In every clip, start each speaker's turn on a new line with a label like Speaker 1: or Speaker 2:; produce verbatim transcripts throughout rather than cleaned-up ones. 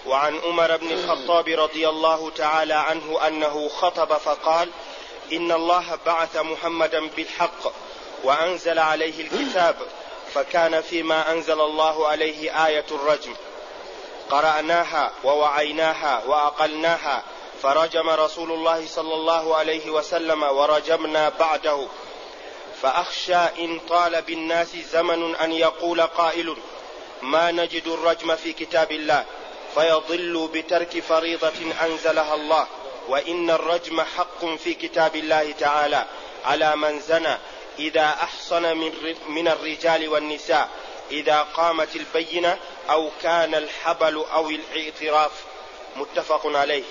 Speaker 1: وعن عمر بن الخطاب رضي الله تعالى عنه أنه خطب فقال: إن الله بعث محمدا بالحق وأنزل عليه الكتاب، فكان فيما أنزل الله عليه آية الرجم، قرأناها ووعيناها وأقلناها، فرجم رسول الله صلى الله عليه وسلم ورجمنا بعده، فأخشى إن طال بالناس زمن أن يقول قائل: ما نجد الرجم في كتاب الله، فيضل بترك فريضة أنزلها الله، وإن الرجم حق في كتاب الله تعالى على من زنى إذا أحصن من الرجال والنساء، إذا قامت البينة أو كان الحبل أو الاعتراف. متفق عليه.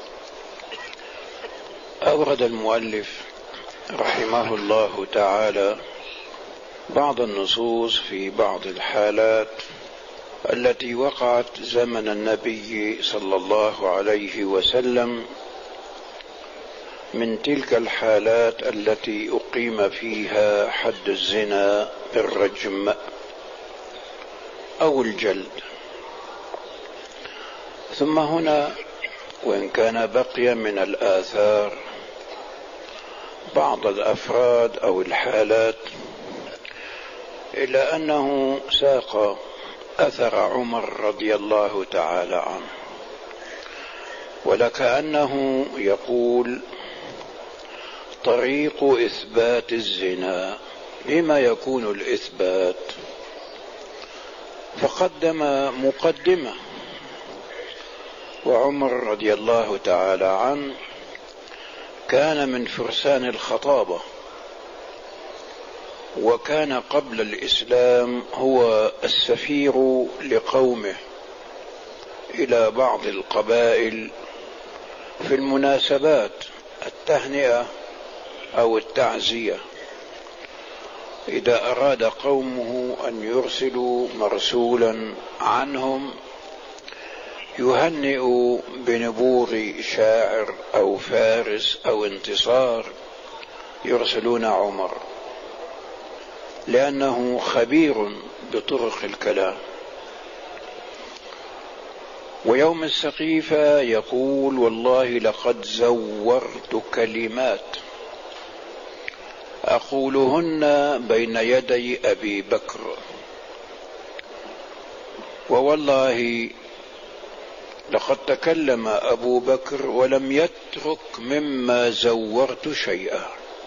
Speaker 2: أورد المؤلف رحمه الله تعالى بعض النصوص في بعض الحالات التي وقعت زمن النبي صلى الله عليه وسلم، من تلك الحالات التي أقيم فيها حد الزنا بالرجم أو الجلد. ثم هنا وإن كان بقي من الآثار بعض الأفراد أو الحالات، إلا أنه ساق أثر عمر رضي الله تعالى عنه، ولكأنه يقول: طريق إثبات الزنا، بما يكون الإثبات؟ فقدم مقدمة. وعمر رضي الله تعالى عنه كان من فرسان الخطابة، وكان قبل الإسلام هو السفير لقومه إلى بعض القبائل في المناسبات التهنئة أو التعزية، إذا أراد قومه أن يرسلوا مرسولا عنهم يهنئ بنبوغ شاعر أو فارس أو انتصار، يرسلون عمر لأنه خبير بطرق الكلام. ويوم السقيفة يقول: والله لقد زورت كلمات أقولهن بين يدي أبي بكر، ووالله لقد تكلم أبو بكر ولم يترك مما زورت شيئا.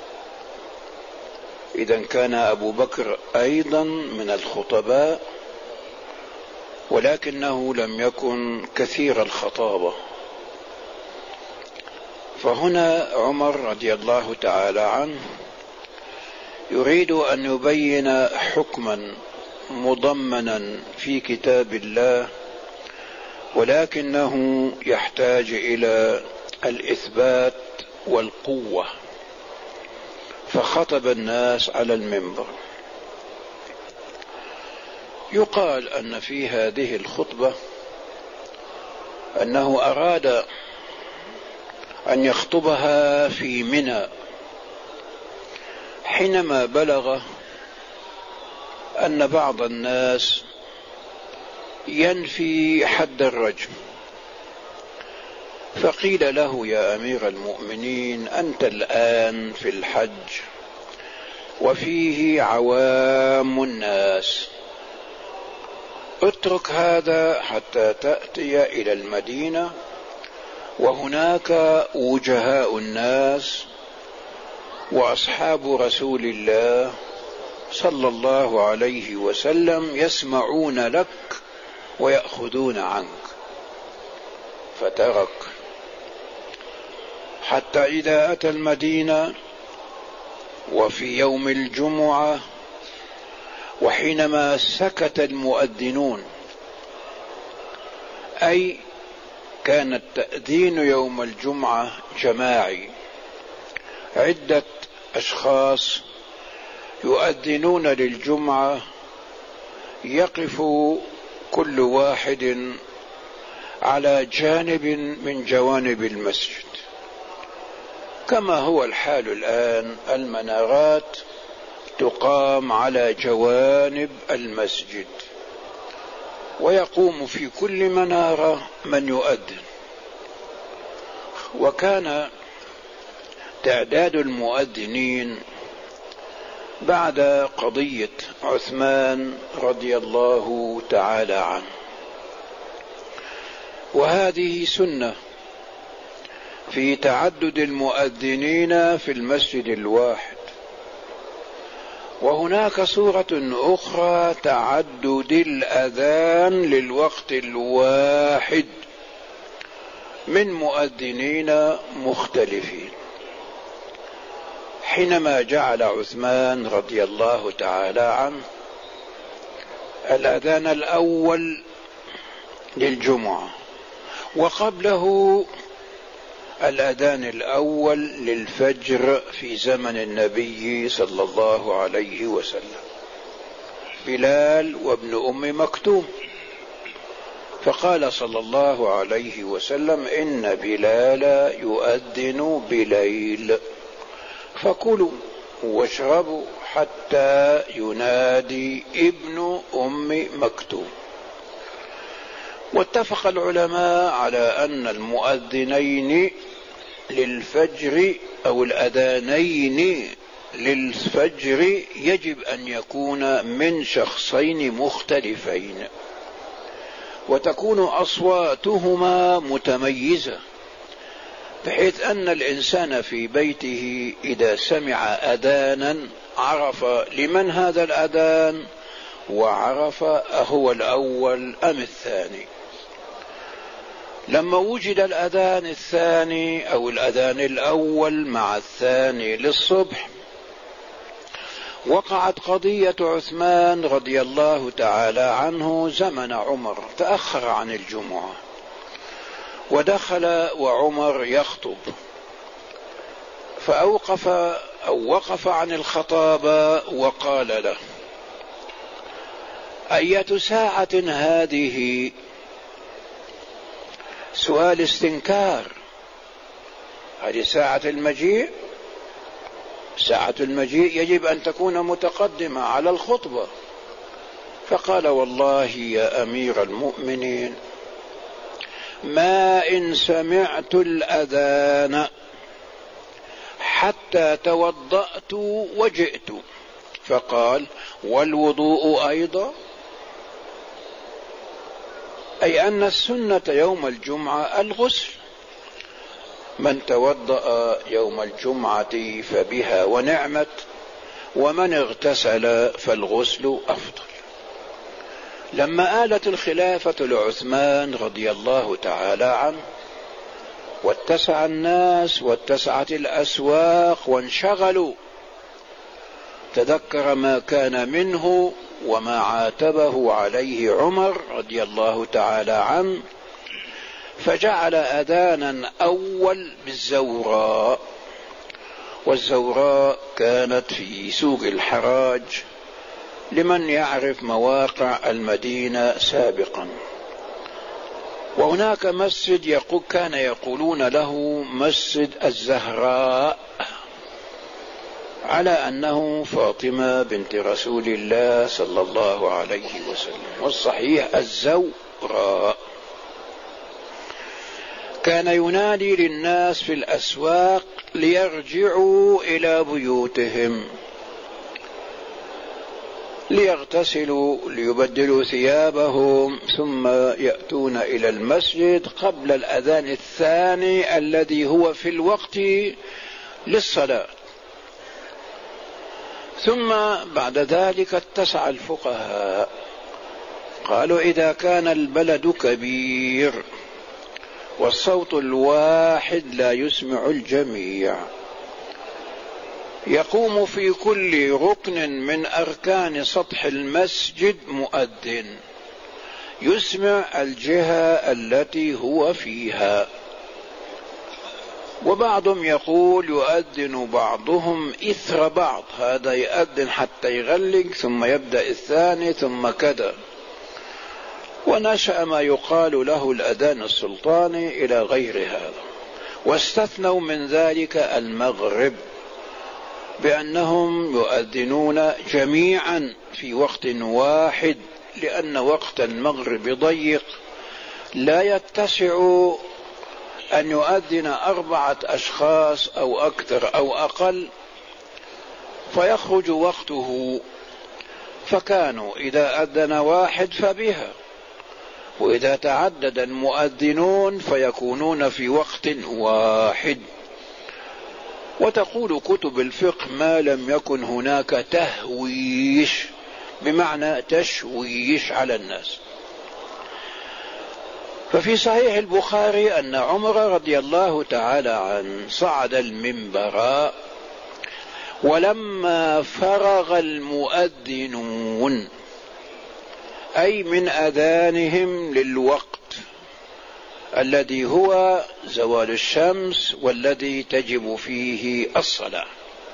Speaker 2: إذن كان أبو بكر أيضا من الخطباء، ولكنه لم يكن كثير الخطابة. فهنا عمر رضي الله تعالى عنه يريد أن يبين حكما مضمنا في كتاب الله، ولكنه يحتاج إلى الإثبات والقوة، فخطب الناس على المنبر. يقال أن في هذه الخطبة أنه أراد أن يخطبها في منى، حينما بلغ أن بعض الناس ينفي حد الرجم، فقيل له: يا أمير المؤمنين، أنت الآن في الحج وفيه عوام الناس، اترك هذا حتى تأتي إلى المدينة، وهناك وجهاء الناس وأصحاب رسول الله صلى الله عليه وسلم يسمعون لك ويأخذون عنك. فترك حتى إذا أتى المدينة وفي يوم الجمعة، وحينما سكت المؤذنون، أي كان التأذين يوم الجمعة جماعي، عدة أشخاص يؤذنون للجمعة، يقف كل واحد على جانب من جوانب المسجد، كما هو الحال الآن. المنارات تقام على جوانب المسجد، ويقوم في كل منارة من يؤذن. وكان تعداد المؤذنين بعد قضية عثمان رضي الله تعالى عنه، وهذه سنة في تعدد المؤذنين في المسجد الواحد. وهناك صورة أخرى تعدد الأذان للوقت الواحد من مؤذنين مختلفين. حينما جعل عثمان رضي الله تعالى عنه الأذان الأول للجمعة، وقبله الأذان الأول للفجر في زمن النبي صلى الله عليه وسلم، بلال وابن أم مكتوم. فقال صلى الله عليه وسلم: إن بلال يؤذن بليل، فكلوا واشربوا حتى ينادي ابن أم مكتوم. واتفق العلماء على أن المؤذنين للفجر أو الأذانين للفجر يجب أن يكون من شخصين مختلفين، وتكون أصواتهما متميزة، بحيث أن الإنسان في بيته إذا سمع أذانا عرف لمن هذا الأذان، وعرف أهو الأول أم الثاني. لما وجد الأذان الثاني أو الأذان الأول مع الثاني للصبح، وقعت قضية عثمان رضي الله تعالى عنه زمن عمر، تأخر عن الجمعة ودخل وعمر يخطب، فأوقف أو وقف عن الخطابة وقال له: أية ساعة هذه؟ سؤال استنكار. هذه ساعة المجيء، ساعة المجيء يجب أن تكون متقدمة على الخطبة. فقال: والله يا أمير المؤمنين ما إن سمعت الأذان حتى توضأت وجئت. فقال: والوضوء أيضا؟ أي أن السنة يوم الجمعة الغسل، من توضأ يوم الجمعة فبها ونعمت، ومن اغتسل فالغسل أفضل. لما آلت الخلافة لعثمان رضي الله تعالى عنه واتسع الناس واتسعت الأسواق وانشغلوا، تذكر ما كان منه وما عاتبه عليه عمر رضي الله تعالى عنه، فجعل أذانا أول بالزوراء. والزوراء كانت في سوق الحراج لمن يعرف مواقع المدينة سابقا. وهناك مسجد يقول كان يقولون له مسجد الزهراء، على أنه فاطمة بنت رسول الله صلى الله عليه وسلم، والصحيح الزوراء. كان ينادي للناس في الأسواق ليرجعوا إلى بيوتهم، ليغتسلوا ليبدلوا ثيابهم، ثم يأتون إلى المسجد قبل الأذان الثاني الذي هو في الوقت للصلاة. ثم بعد ذلك اتسع الفقهاء، قالوا: إذا كان البلد كبير والصوت الواحد لا يسمع الجميع، يقوم في كل ركن من أركان سطح المسجد مؤذن يسمع الجهة التي هو فيها. وبعضهم يقول يؤذن بعضهم إثر بعض، هذا يؤذن حتى يغلق ثم يبدأ الثاني ثم كذا. ونشأ ما يقال له الأذان السلطاني إلى غير هذا. واستثنوا من ذلك المغرب بأنهم يؤذنون جميعا في وقت واحد لأن وقت المغرب ضيق لا يتسع أن يؤذن أربعة أشخاص أو أكثر أو أقل فيخرج وقته، فكانوا إذا أذن واحد فبها، وإذا تعدد المؤذنون فيكونون في وقت واحد. وتقول كتب الفقه ما لم يكن هناك تهويش بمعنى تشويش على الناس. ففي صحيح البخاري أن عمر رضي الله تعالى عنه صعد المنبر ولما فرغ المؤذنون أي من أذانهم للوقت الذي هو زوال الشمس والذي تجب فيه الصلاة،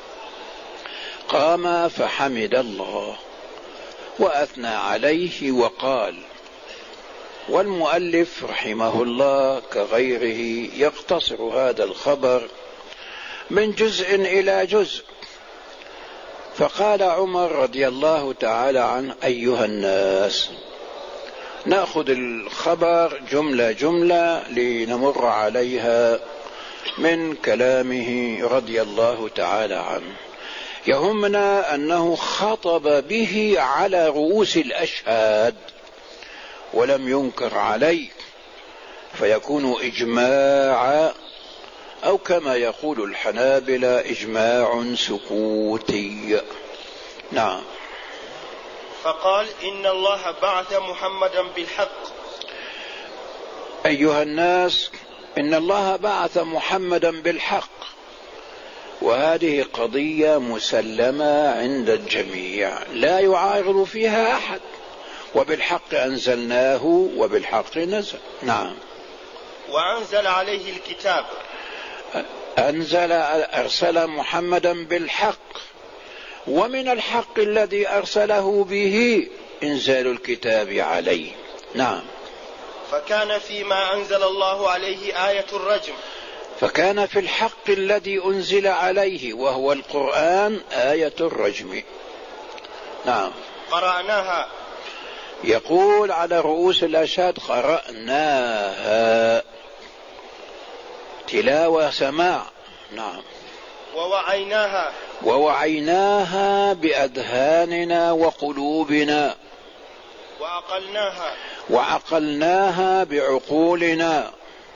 Speaker 2: قام فحمد الله وأثنى عليه وقال. والمؤلف رحمه الله كغيره يقتصر هذا الخبر من جزء إلى جزء، فقال عمر رضي الله تعالى عنه: أيها الناس. نأخذ الخبر جملة جملة لنمر عليها من كلامه رضي الله تعالى عنه. يهمنا أنه خطب به على رؤوس الأشهاد ولم ينكر عليه، فيكون إجماع أو كما يقول الحنابلة إجماع سكوتي. نعم.
Speaker 1: فقال: إن الله بعث محمدا بالحق.
Speaker 2: أيها الناس، إن الله بعث محمدا بالحق، وهذه قضية مسلمة عند الجميع لا يعارض فيها أحد، وبالحق أنزلناه وبالحق نزل. نعم.
Speaker 1: وأنزل عليه الكتاب.
Speaker 2: أنزل أرسل محمدا بالحق، ومن الحق الذي أرسله به إنزال الكتاب عليه. نعم.
Speaker 1: فكان فيما أنزل الله عليه آية الرجم.
Speaker 2: فكان في الحق الذي أنزل عليه وهو القرآن آية الرجم. نعم.
Speaker 1: قرأناها.
Speaker 2: يقول على رؤوس الأشهاد: قرأناها، تلاوة سماع. نعم.
Speaker 1: ووعيناها.
Speaker 2: ووعيناها بأذهاننا وقلوبنا.
Speaker 1: وعقلناها.
Speaker 2: وعقلناها بعقولنا،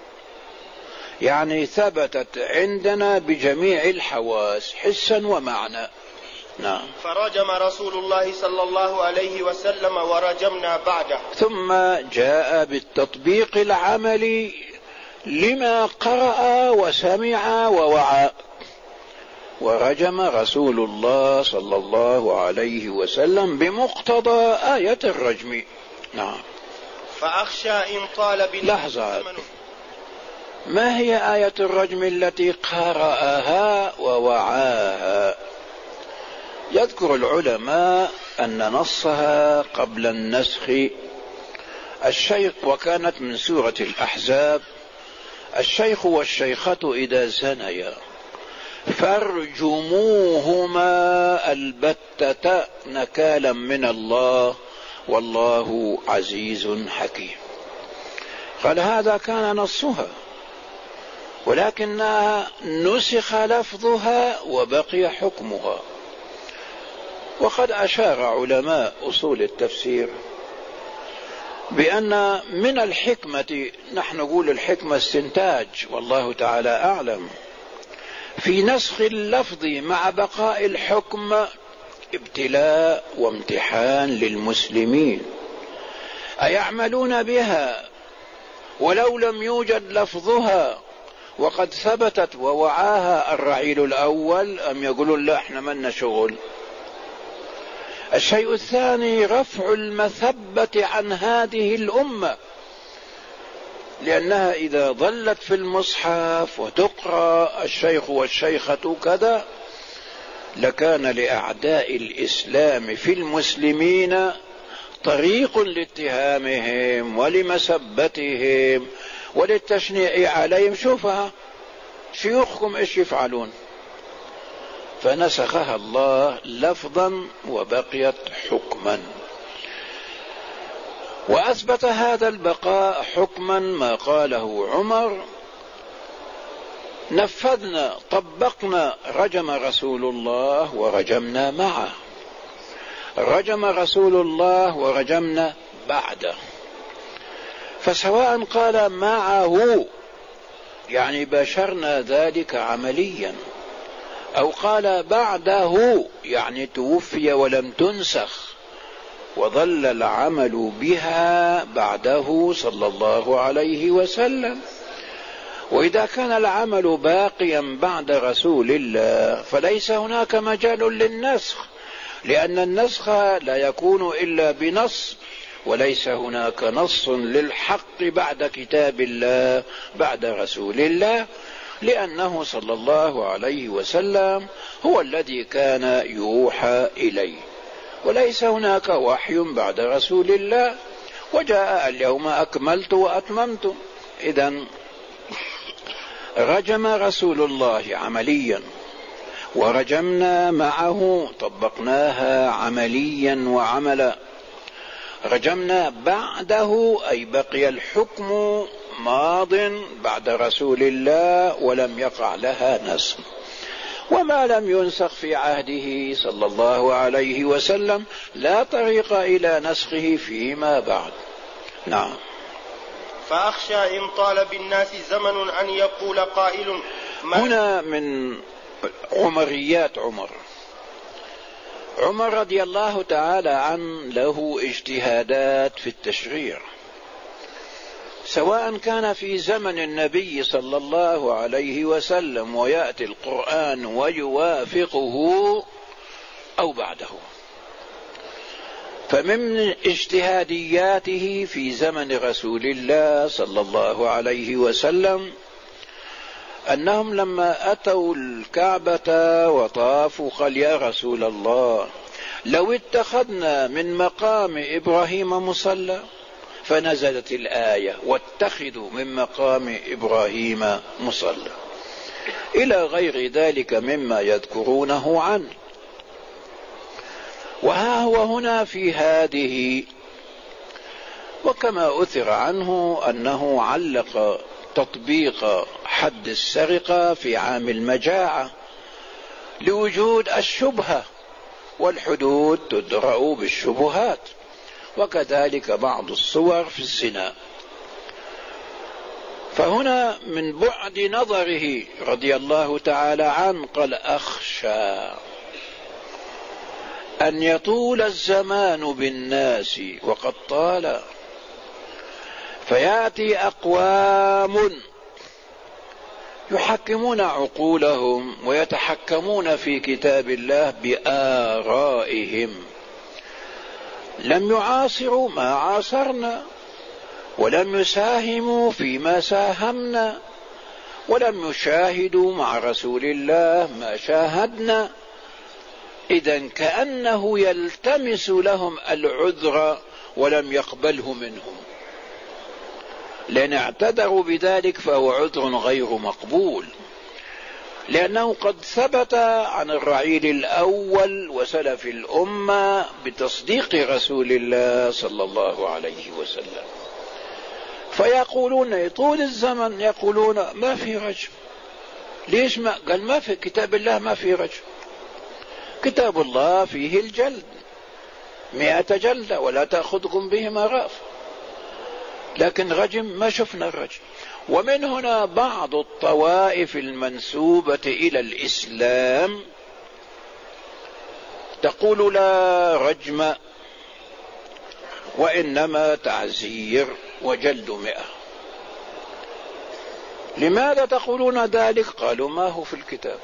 Speaker 2: يعني ثبتت عندنا بجميع الحواس حسا ومعنى. نعم.
Speaker 1: فرجم رسول الله صلى الله عليه وسلم ورجمنا بعده.
Speaker 2: ثم جاء بالتطبيق العملي لما قرأ وسمع ووعى، ورجم رسول الله صلى الله عليه وسلم بمقتضى آية الرجم. نعم.
Speaker 1: فأخشى إن طال بالله.
Speaker 2: لحظة، ما هي آية الرجم التي قرأها ووعاها؟ يذكر العلماء أن نصها قبل النسخ الشيخ، وكانت من سورة الأحزاب: الشيخ والشيخة إذا زنيا فارجموهما البتة نكالا من الله والله عزيز حكيم. قال هذا كان نصها، ولكنها نسخ لفظها وبقي حكمها. وقد أشار علماء أصول التفسير بأن من الحكمة، نحن نقول الحكمة استنتاج والله تعالى أعلم، في نسخ اللفظ مع بقاء الحكم ابتلاء وامتحان للمسلمين، أيعملون بها ولو لم يوجد لفظها وقد ثبتت ووعاها الرعيل الأول، أم يقولون لا احنا منا شغل؟ الشيء الثاني رفع المثبة عن هذه الأمة، لأنها إذا ظلت في المصحف وتقرأ الشيخ والشيخة كذا لكان لأعداء الإسلام في المسلمين طريق لاتهامهم ولمسبتهم وللتشنيع عليهم. شوفها شيوخكم ايش يفعلون، فنسخها الله لفظا وبقيت حكما. وأثبت هذا البقاء حكما ما قاله عمر: نفذنا طبقنا رجم رسول الله ورجمنا معه، رجم رسول الله ورجمنا بعده. فسواء قال معه يعني باشرنا ذلك عمليا، أو قال بعده يعني توفي ولم تنسخ وظل العمل بها بعده صلى الله عليه وسلم. وإذا كان العمل باقيا بعد رسول الله فليس هناك مجال للنسخ، لأن النسخ لا يكون إلا بنص، وليس هناك نص للحق بعد كتاب الله بعد رسول الله، لأنه صلى الله عليه وسلم هو الذي كان يوحى إليه، وليس هناك وحي بعد رسول الله. وجاء اليوم أكملت وأتممت. إذن رجم رسول الله عمليا، ورجمنا معه طبقناها عمليا وعملا. رجمنا بعده أي بقي الحكم ماض بعد رسول الله ولم يقع لها نسخ، وما لم ينسخ في عهده صلى الله عليه وسلم لا طريق إلى نسخه فيما بعد. نعم.
Speaker 1: فأخشى إن طال بالناس زمن أن يقول قائل
Speaker 2: هنا من عمريات عمر. عمر رضي الله تعالى عنه له اجتهادات في التشريع، سواء كان في زمن النبي صلى الله عليه وسلم ويأتي القرآن ويوافقه أو بعده. فمن اجتهادياته في زمن رسول الله صلى الله عليه وسلم أنهم لما أتوا الكعبة وطافوا قال: يا رسول الله، لو اتخذنا من مقام إبراهيم مصلى، فنزلت الآية: واتخذوا من مقام إبراهيم مصلى، إلى غير ذلك مما يذكرونه عنه. وها هو هنا في هذه، وكما أثر عنه أنه علق تطبيق حد السرقة في عام المجاعة لوجود الشبهة، والحدود تدرأ بالشبهات، وكذلك بعض الصور في الزنا. فهنا من بعد نظره رضي الله تعالى عنه قال: أخشى أن يطول الزمان بالناس وقد طال، فيأتي أقوام يحكمون عقولهم ويتحكمون في كتاب الله بآرائهم، لم يعاصروا ما عاصرنا، ولم يساهموا فيما ساهمنا، ولم يشاهدوا مع رسول الله ما شاهدنا. إذن كأنه يلتمس لهم العذر ولم يقبله منهم، لأن اعتذروا بذلك فهو عذر غير مقبول، لأنه قد ثبت عن الرعيل الأول وسلف الأمة بتصديق رسول الله صلى الله عليه وسلم. فيقولون طول الزمن يقولون ما في رجم. ليش ما قال؟ ما في كتاب الله ما في رجم. كتاب الله فيه الجلد مئة جلدة ولا تأخذكم بهما رأفة، لكن رجم ما شفنا الرجم. ومن هنا بعض الطوائف المنسوبة إلى الإسلام تقول لا رجم، وإنما تعزير وجلد مئة. لماذا تقولون ذلك؟ قالوا: ما هو في الكتاب،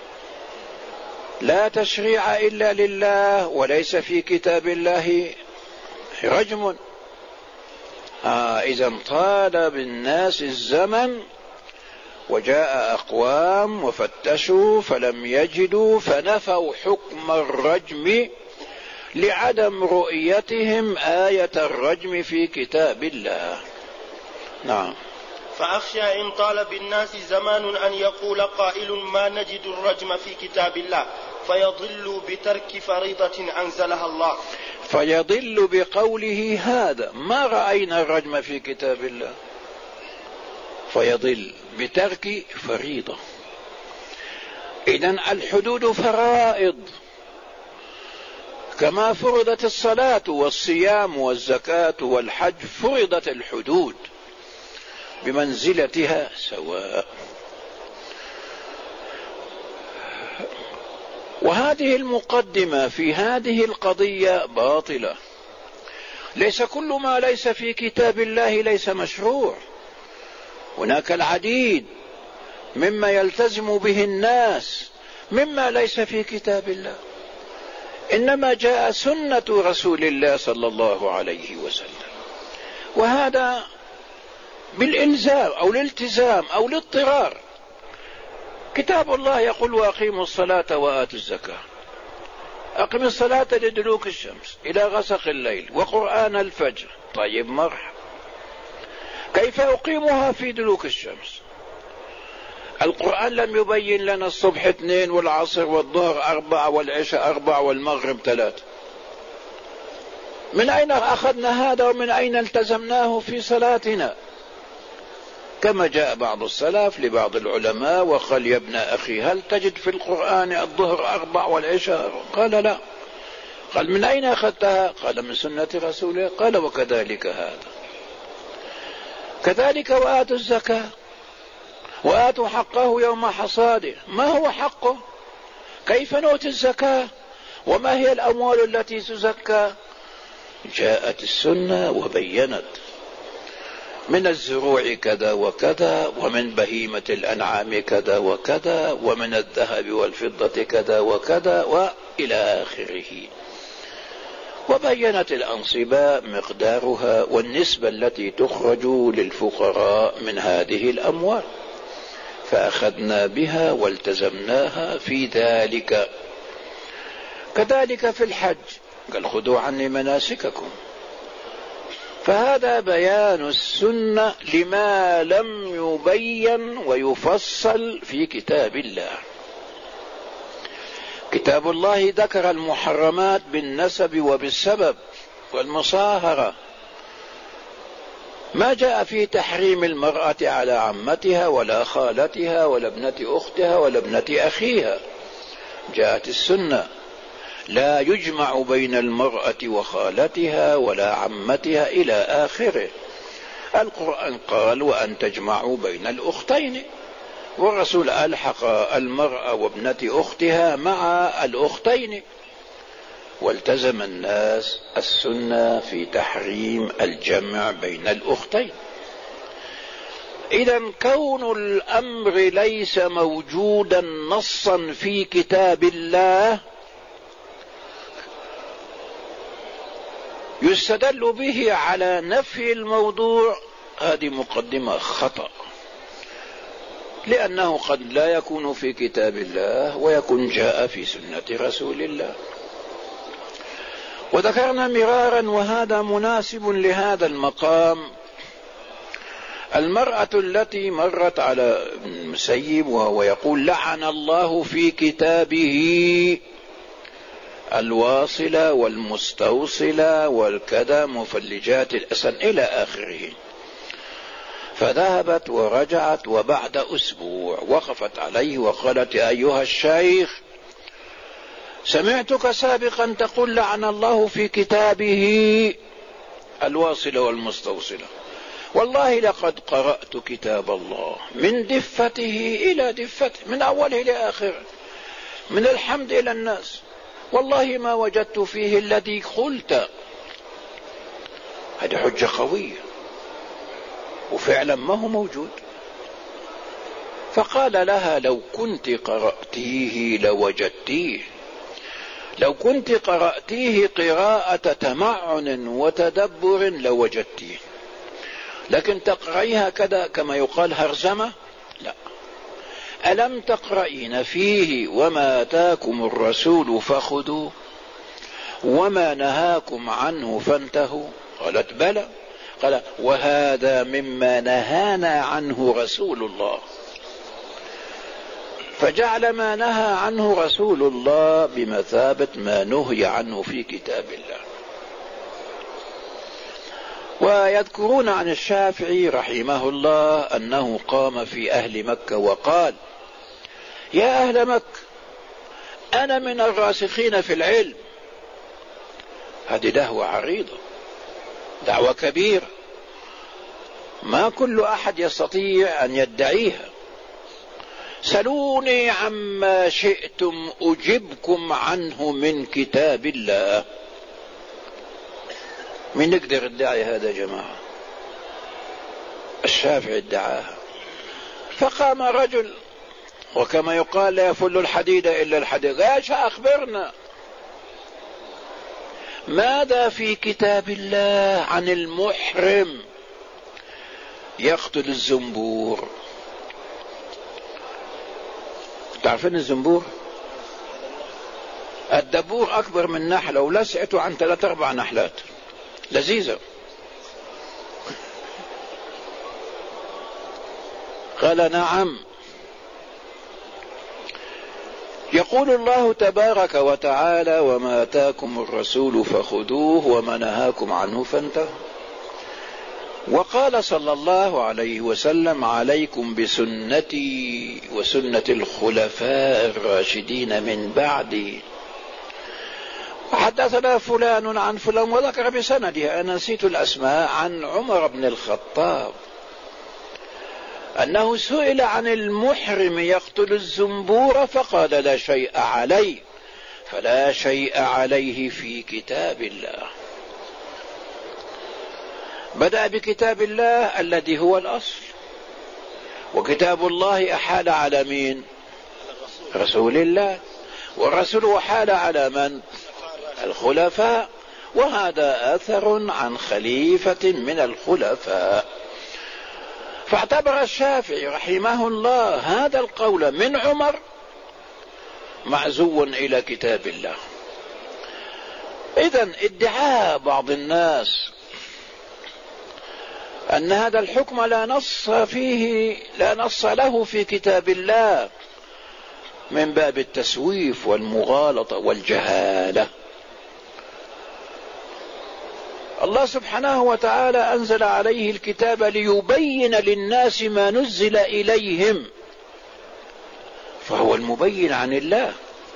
Speaker 2: لا تشريع إلا لله، وليس في كتاب الله رجم. آه إذا طال بالناس الزمن وجاء أقوام وفتشوا فلم يجدوا، فنفوا حكم الرجم لعدم رؤيتهم آية الرجم في كتاب الله. نعم.
Speaker 1: فأخشى إن طال بالناس زمان أن يقول قائل ما نجد الرجم في كتاب الله، فيضل بترك فريضة أنزلها الله.
Speaker 2: فيضل بقوله هذا ما رأينا الرجم في كتاب الله، فيضل بترك فريضة. إذن الحدود فرائض، كما فرضت الصلاة والصيام والزكاة والحج فرضت الحدود بمنزلتها سواء. وهذه المقدمة في هذه القضية باطلة. ليس كل ما ليس في كتاب الله ليس مشروع، هناك العديد مما يلتزم به الناس مما ليس في كتاب الله، إنما جاء سنة رسول الله صلى الله عليه وسلم، وهذا بالإلزام أو الالتزام أو الاضطرار. كتاب الله يقول وأقيموا الصلاة وآتوا الزكاة. أقم الصلاة لدلوك الشمس إلى غسق الليل وقرآن الفجر. طيب مرحبا، كيف أقيمها في دلوك الشمس؟ القرآن لم يبين لنا الصبح اثنين والعصر والظهر أربعة والعشاء أربعة والمغرب ثلاثة. من أين أخذنا هذا ومن أين التزمناه في صلاتنا؟ كما جاء بعض السلف لبعض العلماء وقال يا ابن أخي هل تجد في القرآن الظهر أربع والعشاء؟ قال لا. قال من أين أخذتها؟ قال من سنة رسوله. قال وكذلك هذا. كذلك وآتوا الزكاة وآتوا حقه يوم حصاده. ما هو حقه؟ كيف نؤتي الزكاة؟ وما هي الأموال التي تزكى؟ جاءت السنة وبينت من الزروع كذا وكذا، ومن بهيمة الأنعام كذا وكذا، ومن الذهب والفضة كذا وكذا، وإلى آخره. وبينت الأنصبة مقدارها والنسبة التي تخرج للفقراء من هذه الأموال، فأخذنا بها والتزمناها في ذلك. كذلك في الحج قال خذوا عني مناسككم. فهذا بيان السنة لما لم يبين ويفصل في كتاب الله. كتاب الله ذكر المحرمات بالنسب وبالسبب والمصاهرة، ما جاء في تحريم المرأة على عمتها ولا خالتها ولا ابنة أختها ولا ابنة أخيها. جاءت السنة لا يجمع بين المرأة وخالتها ولا عمتها إلى آخره. القرآن قال وأن تجمعوا بين الأختين، والرسول ألحق المرأة وابنة أختها مع الأختين، والتزم الناس السنة في تحريم الجمع بين الأختين. إذن كون الأمر ليس موجودا نصا في كتاب الله يستدل به على نفي الموضوع، هذه مقدمة خطأ، لأنه قد لا يكون في كتاب الله ويكون جاء في سنة رسول الله. وذكرنا مرارا وهذا مناسب لهذا المقام المرأة التي مرت على ابن المسيب وهو يقول لعن الله في كتابه الواصلة والمستوصلة والكذا مفلجات الأسن إلى آخره. فذهبت ورجعت وبعد أسبوع وقفت عليه وقالت يا أيها الشيخ سمعتك سابقا تقول لعن الله في كتابه الواصلة والمستوصلة، والله لقد قرأت كتاب الله من دفته إلى دفته من أوله إلى آخره من الحمد إلى الناس، والله ما وجدت فيه الذي قلت. هذه حجة قوية وفعلا ما هو موجود. فقال لها لو كنت قرأتيه لوجدتيه، لو كنت قرأتيه قراءة تمعن وتدبر لوجدتيه، لكن تقرأيها كذا كما يقال هرزمة لا. ألم تقرأين فيه وما آتاكم الرسول فخذوه وما نهاكم عنه فانتهوا؟ قالت بلى. قال وهذا مما نهانا عنه رسول الله. فجعل ما نهى عنه رسول الله بمثابة ما نهي عنه في كتاب الله. ويذكرون عن الشافعي رحمه الله أنه قام في أهل مكة وقال: يا أهل مكة، أنا من الراسخين في العلم. هذه دعوة عريضة، دعوة كبيرة، ما كل أحد يستطيع أن يدعيها. سلوني عما شئتم أجبكم عنه من كتاب الله. من نقدر ادعي هذا يا جماعة؟ الشافعي ادعاها. فقام رجل، وكما يقال لا يفل الحديد إلا الحديد، ايش أخبرنا ماذا في كتاب الله عن المحرم يقتل الزنبور؟ تعرفين الزنبور؟ الدبور أكبر من نحلة ولسعته عن ثلاث أربع نحلات، لذيذة. قال: نعم. يقول الله تبارك وتعالى: وما آتاكم الرسول فخذوه وما نهاكم عنه فانتهوا. وقال صلى الله عليه وسلم: عليكم بسنتي وسنة الخلفاء الراشدين من بعدي. وحدثنا فلان عن فلان وذكر بسنده، أنا نسيت الأسماء، عن عمر بن الخطاب أنه سئل عن المحرم يقتل الزنبور فقال: لا شيء عليه، فلا شيء عليه في كتاب الله. بدأ بكتاب الله الذي هو الأصل، وكتاب الله أحال على مين؟ رسول الله، والرسول أحال على من؟ الخلفاء. وهذا أثر عن خليفة من الخلفاء. فاعتبر الشافعي رحمه الله هذا القول من عمر معزو إلى كتاب الله. إذن ادعاء بعض الناس أن هذا الحكم لا نص فيه، لا نص له في كتاب الله، من باب التسويف والمغالطة والجهالة. الله سبحانه وتعالى أنزل عليه الكتاب ليبين للناس ما نزل إليهم، فهو المبين عن الله.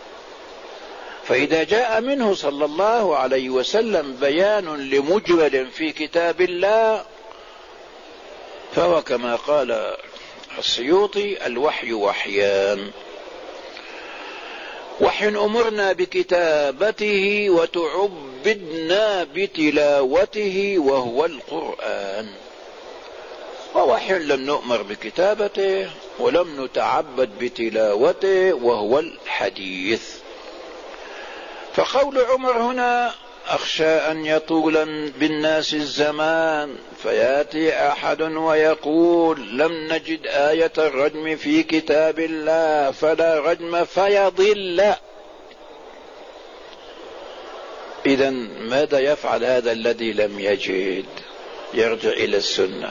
Speaker 2: فإذا جاء منه صلى الله عليه وسلم بيان لمجمل في كتاب الله، فهو كما قال السيوطي: الوحي وحيان، وحي أمرنا بكتابته وتعبدنا بتلاوته وهو القرآن، ووحي لم نؤمر بكتابته ولم نتعبد بتلاوته وهو الحديث. فقول عمر هنا: أخشى أن يطول بالناس الزمان فيأتي أحد ويقول لم نجد آية الرجم في كتاب الله فلا رجم فيضل. إذن ماذا يفعل هذا الذي لم يجد؟ يرجع إلى السنة.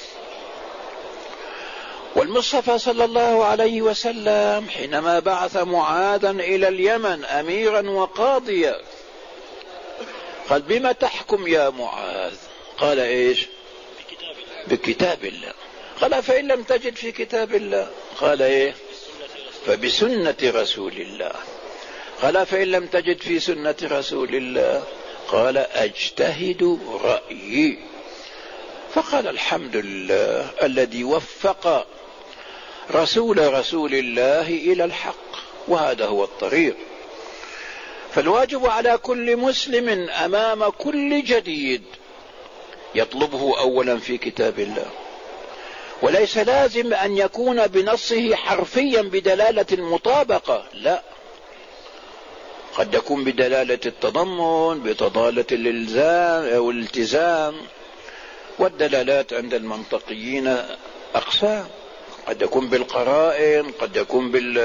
Speaker 2: والمصطفى صلى الله عليه وسلم حينما بعث معاذا إلى اليمن أميرا وقاضيا قال: بما تحكم يا معاذ؟ قال: إيش؟ بكتاب الله. قال: فإن لم تجد في كتاب الله؟ قال: إيه؟ فبسنة رسول الله. قال: فإن لم تجد في سنة رسول الله؟ قال: أجتهد رأيي. فقال: الحمد لله الذي وفق رسول رسول الله إلى الحق، وهذا هو الطريق. فالواجب على كل مسلم أمام كل جديد يطلبه أولا في كتاب الله، وليس لازم أن يكون بنصه حرفيا بدلالة المطابقة، لا، قد يكون بدلالة التضمن، بتضالة الإلزام أو الالتزام. والدلالات عند المنطقيين أقسام، قد يكون بالقرائن، قد يكون بال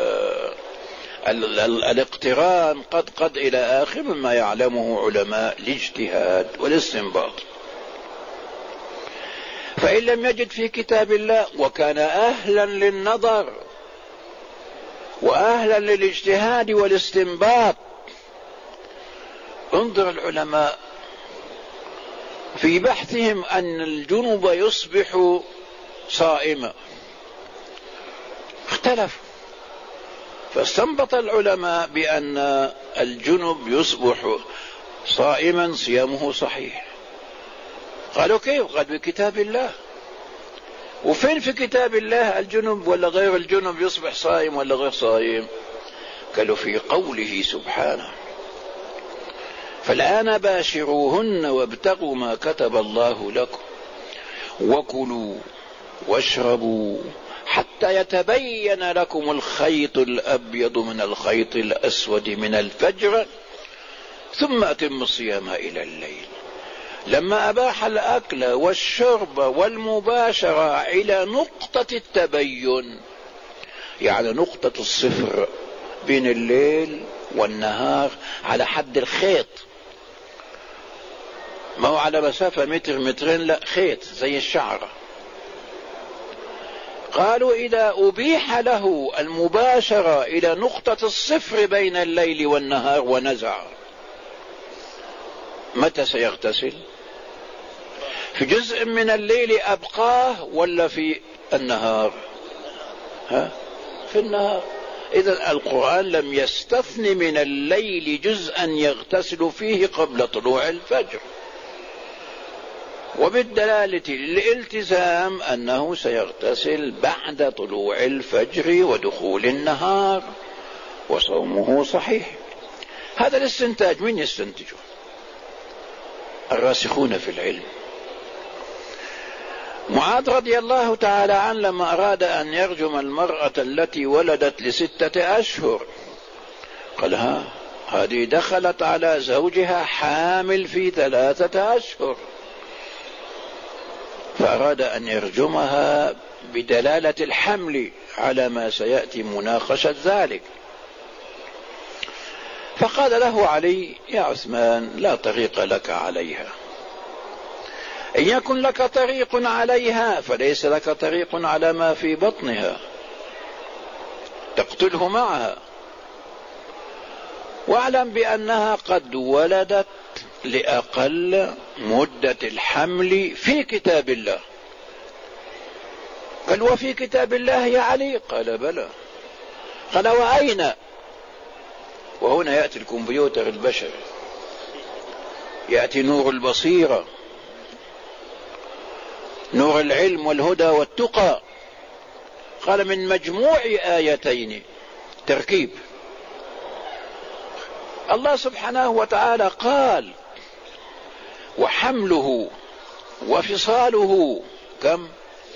Speaker 2: الاقتران، قد قد إلى آخر ما يعلمه علماء الاجتهاد والاستنباط. فإن لم يجد في كتاب الله وكان أهلا للنظر وأهلا للاجتهاد والاستنباط، انظر العلماء في بحثهم أن الجنب يصبح صائما اختلفوا، فاستنبط العلماء بأن الجنب يصبح صائما صيامه صحيح. قالوا كيف؟ قال بكتاب الله. وفين في كتاب الله الجنب ولا غير الجنب يصبح صائم ولا غير صائم؟ قالوا في قوله سبحانه: فالآن باشروهن وابتغوا ما كتب الله لكم وكلوا واشربوا حتى يتبين لكم الخيط الأبيض من الخيط الأسود من الفجر ثم أتموا الصيام إلى الليل. لما أباح الأكل والشرب والمباشرة إلى نقطة التبين، يعني نقطة الصفر بين الليل والنهار على حد الخيط، ما هو على مسافة متر مترين، لا، خيط زي الشعرة. قالوا إذا أبيح له المباشرة إلى نقطة الصفر بين الليل والنهار ونزع، متى سيغتسل؟ في جزء من الليل أبقاه ولا في النهار؟ ها؟ في النهار. إذا القرآن لم يستثن من الليل جزءا يغتسل فيه قبل طلوع الفجر، وبالدلالة للالتزام أنه سيغتسل بعد طلوع الفجر ودخول النهار وصومه صحيح. هذا الاستنتاج من يستنتجه؟ الراسخون في العلم. معاذ رضي الله تعالى عنه لما أراد أن يرجم المرأة التي ولدت لستة أشهر قال: ها هذه دخلت على زوجها حامل في ثلاثة أشهر، فأراد أن يرجمها بدلالة الحمل على ما سيأتي مناقشة ذلك. فقال له علي: يا عثمان لا طريق لك عليها، إن يكن لك طريق عليها فليس لك طريق على ما في بطنها، تقتله معها، واعلم بأنها قد ولدت لأقل مدة الحمل في كتاب الله. قال: وفي كتاب الله يا علي؟ قال: بلى. قال: وأين؟ وهنا يأتي الكمبيوتر البشري، يأتي نور البصيرة، نور العلم والهدى والتقى. قال: من مجموع آيتين، تركيب. الله سبحانه وتعالى قال: وحمله وفصاله كم؟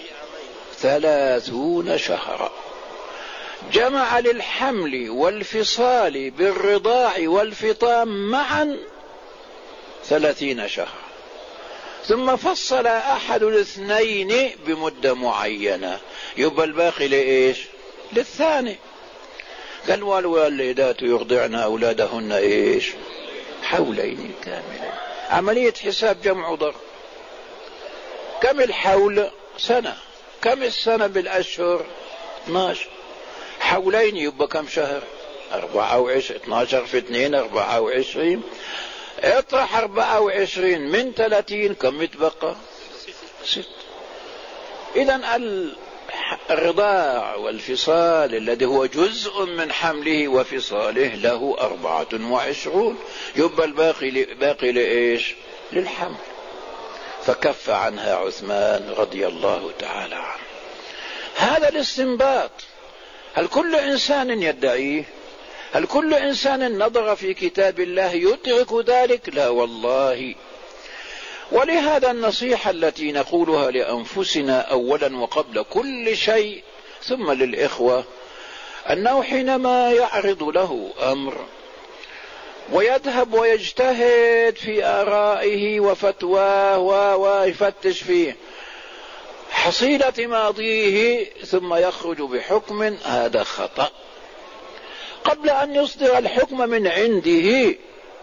Speaker 2: ثلاثون شهرا. جمع للحمل والفصال بالرضاع والفطام معا ثلاثين شهرا، ثم فصل أحد الاثنين بمدة معينة، يبقى الباقي لإيش؟ للثاني. قال: والوالدات يرضعن أولادهن إيش؟ حولين كاملين. عملية حساب جمع ضرب. كم الحول؟ سنة. كم السنة بالأشهر؟ اثناشر. حولين يبقى كم شهر؟ أربعة وعشرين. اثناشر في اثنين أربعة وعشرين. اطرح أربعة وعشرين من ثلاثين، كم يتبقى؟ ست. إذن الرضاع والفصال الذي هو جزء من حمله وفصاله له أربعة وعشرون، يبقى الباقي باقي لإيش؟ للحمل. فكف عنها عثمان رضي الله تعالى عنه. هذا الاستنباط هل كل إنسان يدعيه؟ هل كل إنسان نظر في كتاب الله يدرك ذلك؟ لا والله. ولهذا النصيحة التي نقولها لأنفسنا أولا وقبل كل شيء ثم للإخوة، أنه حينما يعرض له أمر ويذهب ويجتهد في آرائه وفتواه ويفتش فيه حصيلة ماضيه ثم يخرج بحكم، هذا خطأ. قبل أن يصدر الحكم من عنده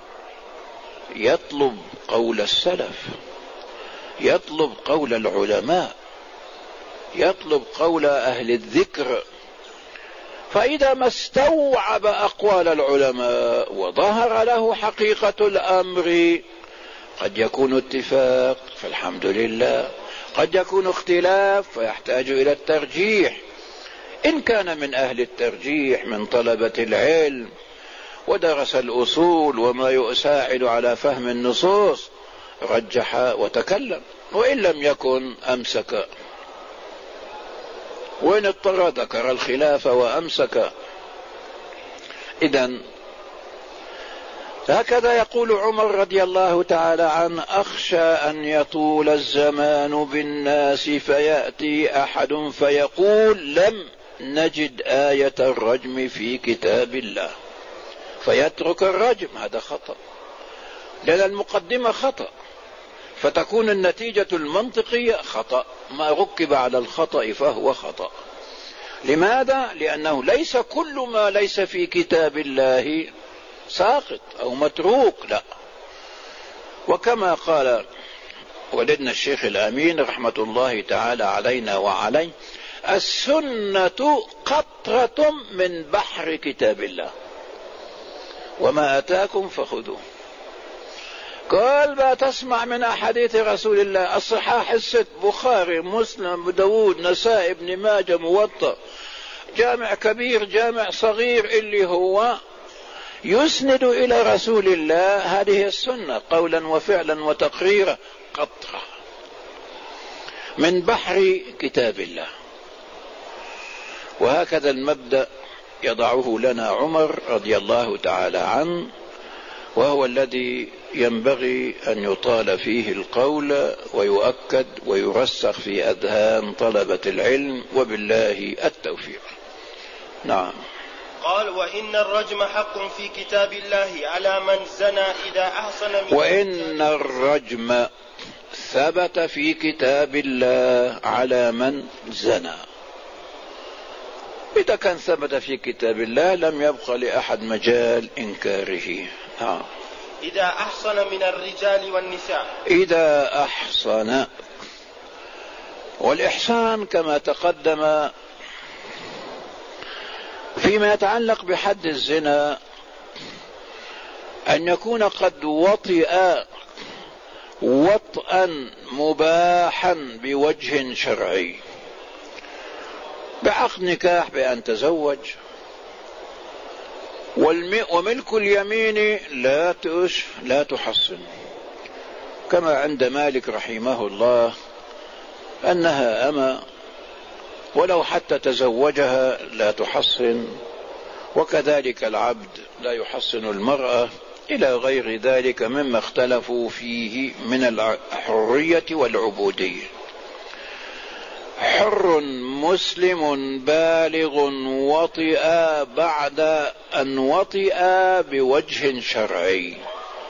Speaker 2: يطلب قول السلف، يطلب قول العلماء، يطلب قول أهل الذكر. فإذا ما استوعب أقوال العلماء وظهر له حقيقة الأمر، قد يكون اتفاق فالحمد لله. قد يكون اختلاف فيحتاج إلى الترجيح، إن كان من أهل الترجيح من طلبة العلم ودرس الأصول وما يساعد على فهم النصوص رجح وتكلم، وإن لم يكن أمسك، وإن اضطر ذكر الخلاف وأمسك. إذن هكذا يقول عمر رضي الله تعالى عنه: أخشى أن يطول الزمان بالناس فيأتي أحد فيقول لم نجد آية الرجم في كتاب الله، فيترك الرجم. هذا خطأ، لأن المقدمة خطأ، فتكون النتيجة المنطقية خطأ، ما ركب على الخطأ فهو خطأ. لماذا؟ لأنه ليس كل ما ليس في كتاب الله ساقط أو متروك، لا. وكما قال ولدنا الشيخ الأمين رحمة الله تعالى علينا وعليه: السنة قطرة من بحر كتاب الله وما أتاكم فخذوه. قال ما تسمع من أحاديث رسول الله الصحاح الست: بخاري، مسلم، أبو داود، نسائي، ابن ماجه، موطأ، جامع كبير، جامع صغير، اللي هو يسند إلى رسول الله. هذه السنة قولا وفعلا وتقريرا، قطرة من بحر كتاب الله. وهكذا المبدأ يضعه لنا عمر رضي الله تعالى عنه، وهو الذي ينبغي أن يطال فيه القول ويؤكد ويرسخ في أذهان طلبة العلم، وبالله التوفيق. نعم.
Speaker 1: قال: وإن الرجم حق في كتاب الله على من زنى إذا أحصن من
Speaker 2: وإن الرجم ثبت في كتاب الله على من زنى. إذا كان ثبت في كتاب الله لم يبقى لأحد مجال إنكاره. آه.
Speaker 1: إذا أحصن من الرجال والنساء.
Speaker 2: إذا أحصن، والإحصان كما تقدم فيما يتعلق بحد الزنا أن يكون قد وطئ وطئا مباحا بوجه شرعي، بعقد نكاح، بأن تزوج. وملك اليمين لا لا تحصن، كما عند مالك رحمه الله أنها أما ولو حتى تزوجها لا تحصن، وكذلك العبد لا يحصن المرأة، إلى غير ذلك مما اختلفوا فيه من الحرية والعبودية. حر مسلم بالغ وطئ بعد أن وطئ بوجه شرعي،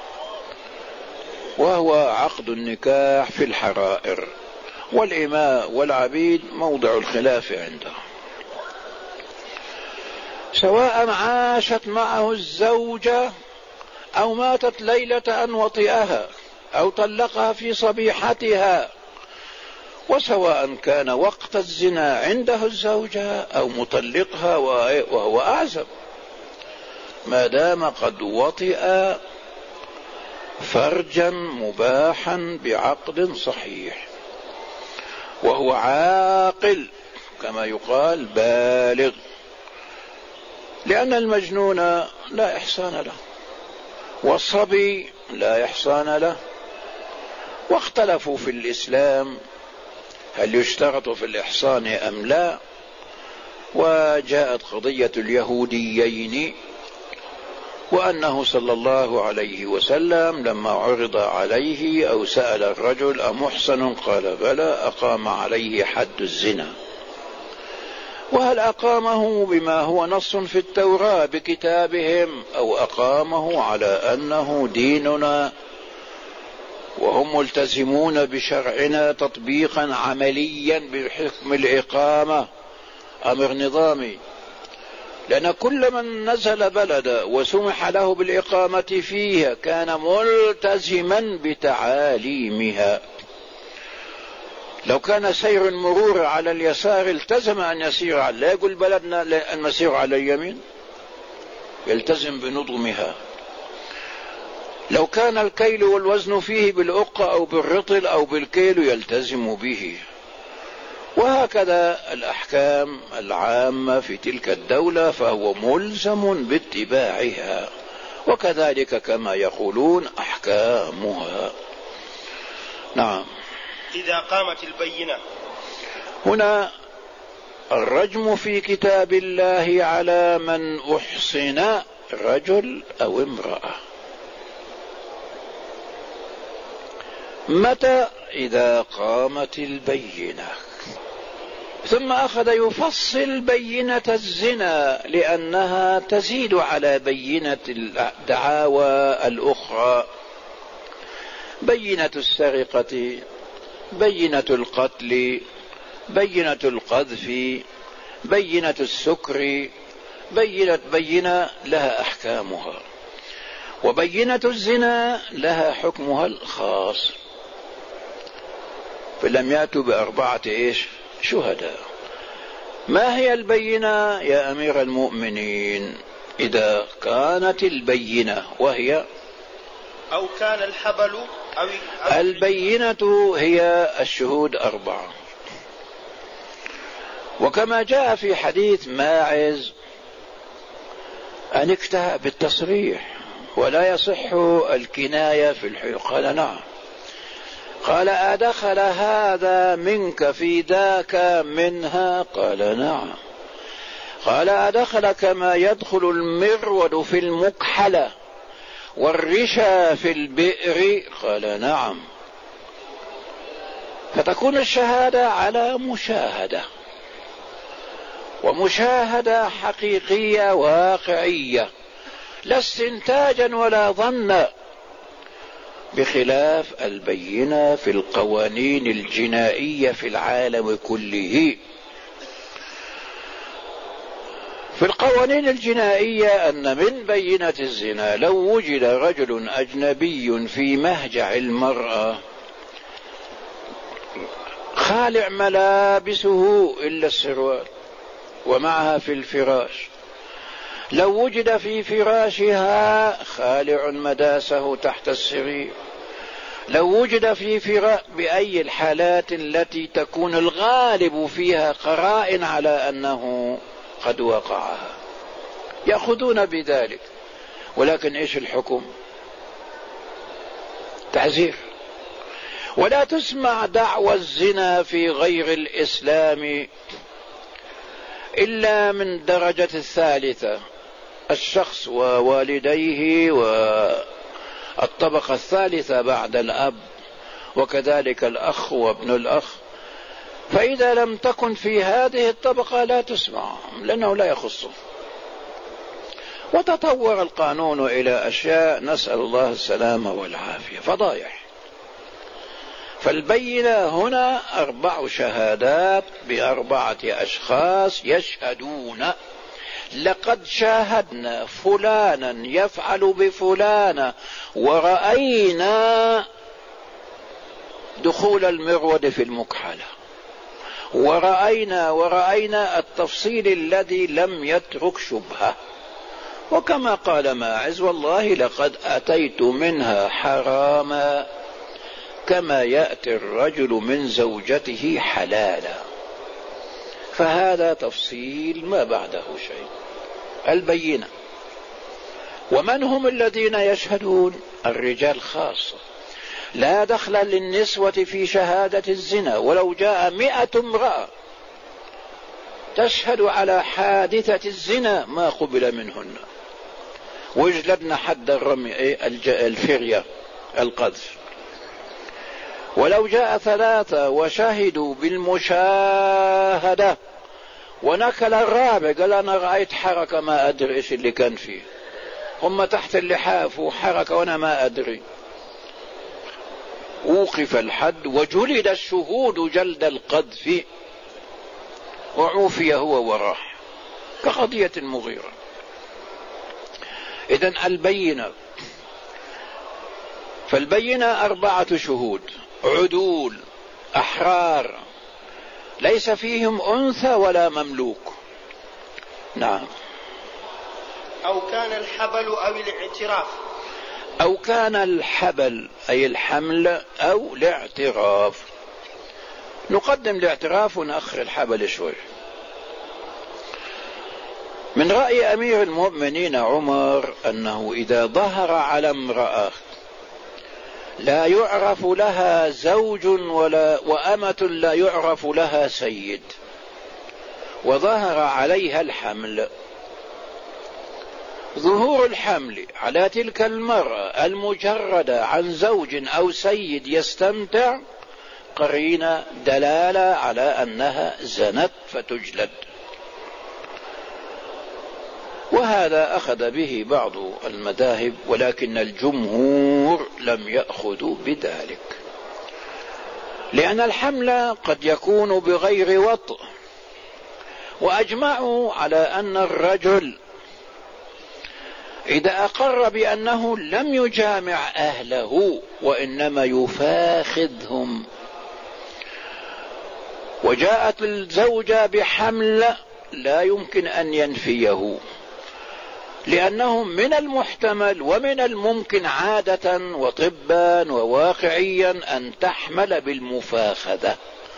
Speaker 2: وهو عقد النكاح في الحرائر، والإماء والعبيد موضع الخلاف عنده، سواء عاشت معه الزوجة أو ماتت ليلة أن وطئها أو طلقها في صبيحتها، وسواء كان وقت الزنا عنده الزوجة أو مطلقها وهو أعزب، ما دام قد وطئ فرجا مباحا بعقد صحيح، وهو عاقل كما يقال بالغ، لأن المجنون لا إحصان له، والصبي لا إحصان له. واختلفوا في الإسلام هل يشترط في الإحصان أم لا، وجاءت قضية اليهوديين، وأنه صلى الله عليه وسلم لما عرض عليه أو سأل الرجل أمحصن قال بلى، أقام عليه حد الزنا. وهل أقامه بما هو نص في التوراة بكتابهم أو أقامه على أنه ديننا وهم ملتزمون بشرعنا تطبيقا عمليا بحكم الإقامة، أمر نظامي، لأن كل من نزل بلد وسمح له بالإقامة فيها كان ملتزما بتعاليمها. لو كان سير المرور على اليسار التزم أن يسير على، لا يقول بلدنا المسير على اليمين، يلتزم بنظمها. لو كان الكيل والوزن فيه بالأقة أو بالرطل أو بالكيل يلتزم به. وهكذا الأحكام العامة في تلك الدولة فهو ملزم باتباعها، وكذلك كما يقولون أحكامها. نعم.
Speaker 1: إذا قامت البينة.
Speaker 2: هنا الرجم في كتاب الله على من أحصن رجل أو امرأة. متى؟ إذا قامت البينة. ثم أخذ يفصل بينة الزنا لأنها تزيد على بينة الدعاوى الأخرى: بينة السرقة، بينة القتل، بينة القذف، بينة السكر، بينة بينة لها أحكامها، وبينة الزنا لها حكمها الخاص. فلم يأتوا بأربعة إيش شهداء. ما هي البينة يا أمير المؤمنين؟ إذا كانت البينة وهي
Speaker 1: أو كان الحبل أو, أو
Speaker 2: البينة هي الشهود أربعة. وكما جاء في حديث ماعز أن اكتهى بالتصريح ولا يصح الكناية في الحيض. قال نعم. قال أدخل هذا منك في ذاك منها؟ قال نعم. قال أدخل كما يدخل المرود في المكحلة والرشا في البئر؟ قال نعم. فتكون الشهادة على مشاهدة، ومشاهدة حقيقية واقعية، لا استنتاجا ولا ظنا، بخلاف البينة في القوانين الجنائية في العالم كله. في القوانين الجنائية أن من بينة الزنا لو وجد رجل أجنبي في مهجع المرأة خالع ملابسه إلا السروال ومعها في الفراش، لو وجد في فراشها خالع مداسه تحت السرير، لو وجد في فراش، بأي الحالات التي تكون الغالب فيها قرائن على أنه قد وقعها يأخذون بذلك. ولكن إيش الحكم؟ تعزير. ولا تسمع دعوى الزنا في غير الإسلام إلا من درجة الثالثة، الشخص ووالديه والطبقة الثالثة بعد الأب، وكذلك الأخ وابن الأخ. فإذا لم تكن في هذه الطبقة لا تسمع لأنه لا يخصه. وتطور القانون إلى أشياء نسأل الله السلامة والعافية، فضايح. فالبينة هنا أربع شهادات بأربعة أشخاص يشهدون: لقد شاهدنا فلانا يفعل بفلانة ورأينا دخول المرود في المكحلة، ورأينا ورأينا التفصيل الذي لم يترك شبهة. وكما قال ماعز: والله لقد أتيت منها حراما كما يأتي الرجل من زوجته حلالا. فهذا تفصيل ما بعده شيء. البينة. ومن هم الذين يشهدون؟ الرجال خاصة، لا دخل للنسوة في شهادة الزنا، ولو جاء مئة امرأة تشهد على حادثة الزنا ما قبل منهن، ويجلدن حد الرمي الفرية القذف. ولو جاء ثلاثة وشهدوا بالمشاهدة ونكل الرابع قال أنا رأيت حركة ما أدري إيش اللي كان فيه، هم تحت اللحاف وحركة وأنا ما أدري، وقف الحد وجلد الشهود جلد القذف وعوفي هو وراح، كقضية المغيرة. إذن البينة. فالبينة أربعة شهود عدول أحرار ليس فيهم أنثى ولا مملوك. نعم.
Speaker 1: أو كان الحبل أو الاعتراف.
Speaker 2: أو كان الحبل أي الحمل أو الاعتراف. نقدم الاعتراف ونأخر الحبل شوي. من رأي أمير المؤمنين عمر أنه إذا ظهر على امرأة لا يعرف لها زوج ولا وأمة لا يعرف لها سيد وظهر عليها الحمل، ظهور الحمل على تلك المرأة المجردة عن زوج أو سيد يستمتع قرينة دلالة على أنها زنت فتجلد. وهذا أخذ به بعض المذاهب، ولكن الجمهور لم يأخذوا بذلك، لأن الحمل قد يكون بغير وطء، وأجمعوا على أن الرجل إذا أقر بأنه لم يجامع أهله وإنما يفاخذهم، وجاءت الزوجة بحمل لا يمكن أن ينفيه، لأنه من المحتمل ومن الممكن عادة وطبا وواقعيا أن تحمل بالمفاخذة،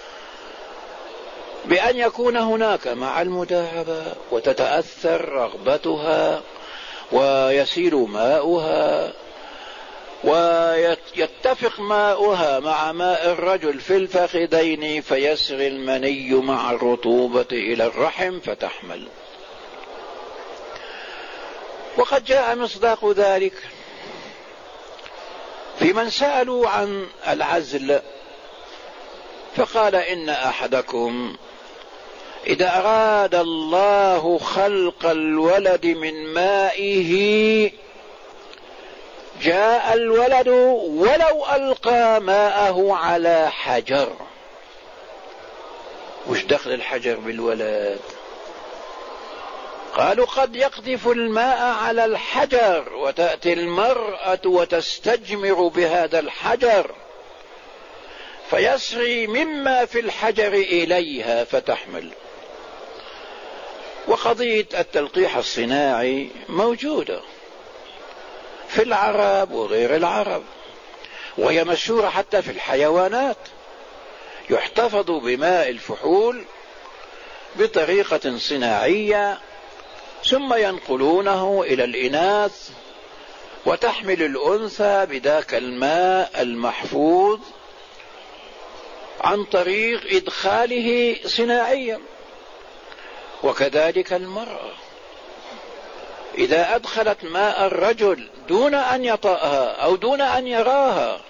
Speaker 2: بأن يكون هناك مع المداعبة وتتأثر رغبتها ويسيل ماؤها ويتفق ماؤها مع ماء الرجل في الفخذين فيسري المني مع الرطوبة إلى الرحم فتحمل. وقد جاء مصداق ذلك في من سألوا عن العزل، فقال إن أحدكم إذا أراد الله خلق الولد من مائه جاء الولد ولو ألقى ماءه على حجر. وش دخل الحجر بالولد؟ قالوا قد يقذف الماء على الحجر وتأتي المرأة وتستجمر بهذا الحجر فيسري مما في الحجر إليها فتحمل. وقضية التلقيح الصناعي موجودة في العرب وغير العرب، وهي مشهورة حتى في الحيوانات، يحتفظ بماء الفحول بطريقة صناعية ثم ينقلونه إلى الإناث وتحمل الأنثى بذاك الماء المحفوظ عن طريق إدخاله صناعيا. وكذلك المرأة إذا أدخلت ماء الرجل دون أن يطأها أو دون أن يراها،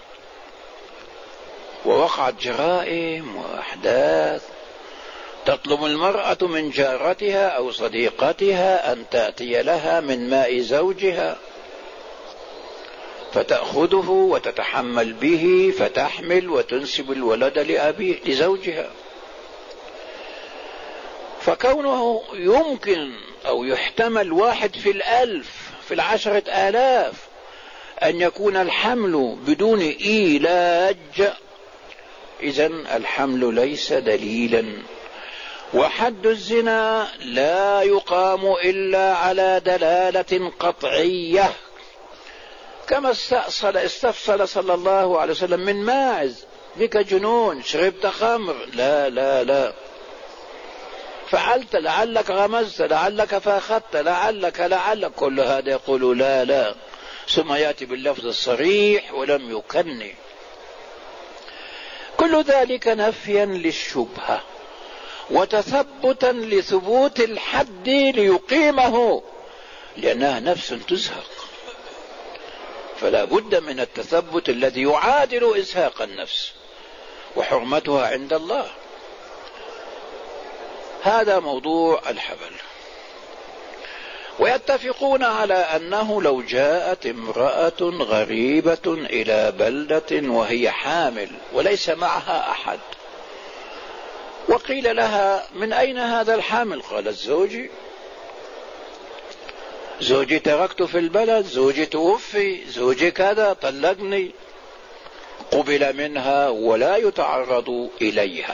Speaker 2: ووقعت جرائم وأحداث، تطلب المرأة من جارتها أو صديقتها أن تأتي لها من ماء زوجها فتأخذه وتتحمل به فتحمل وتنسب الولد لأبيه لزوجها. فكونه يمكن أو يحتمل واحد في الألف في العشرة آلاف أن يكون الحمل بدون إيلاج، إذن الحمل ليس دليلا. وحد الزنا لا يقام إلا على دلالة قطعية، كما استأصل استفصل صلى الله عليه وسلم من ماعز: بك جنون، شربت خمر، لا لا لا، فعلت لعلك غمزت، لعلك فاخذت، لعلك لعلك، كل هذا يقول لا لا، ثم يأتي باللفظ الصريح ولم يكني. كل ذلك نفيا للشبهة وتثبتا لثبوت الحد ليقيمه، لأنها نفس تزهق، فلا بد من التثبت الذي يعادل إزهاق النفس وحرمتها عند الله. هذا موضوع الحبل. ويتفقون على أنه لو جاءت امرأة غريبة إلى بلدة وهي حامل وليس معها أحد، وقيل لها: من أين هذا الحامل؟ قالت: زوجي زوجي تركته في البلد، زوجي توفي، زوجي كذا، طلقني. قبل منها ولا يتعرض إليها.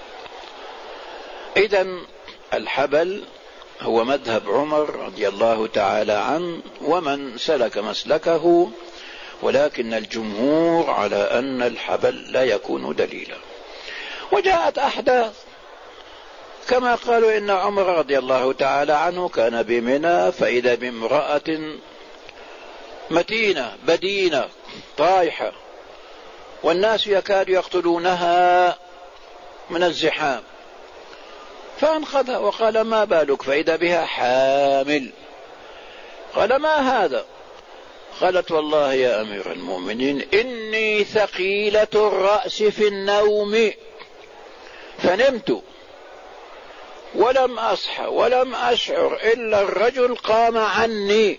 Speaker 2: إذن الحبل هو مذهب عمر رضي الله تعالى عنه ومن سلك مسلكه، ولكن الجمهور على أن الحبل لا يكون دليلا. وجاءت أحداث كما قالوا إن عمر رضي الله تعالى عنه كان بمنى فإذا بامرأة متينة بدينة طائحة والناس يكاد يقتلونها من الزحام، فانخذها وقال ما بالك، فإذا بها حامل. قال ما هذا؟ قالت والله يا أمير المؤمنين إني ثقيلة الرأس في النوم فنمت ولم أصحى ولم أشعر إلا الرجل قام عني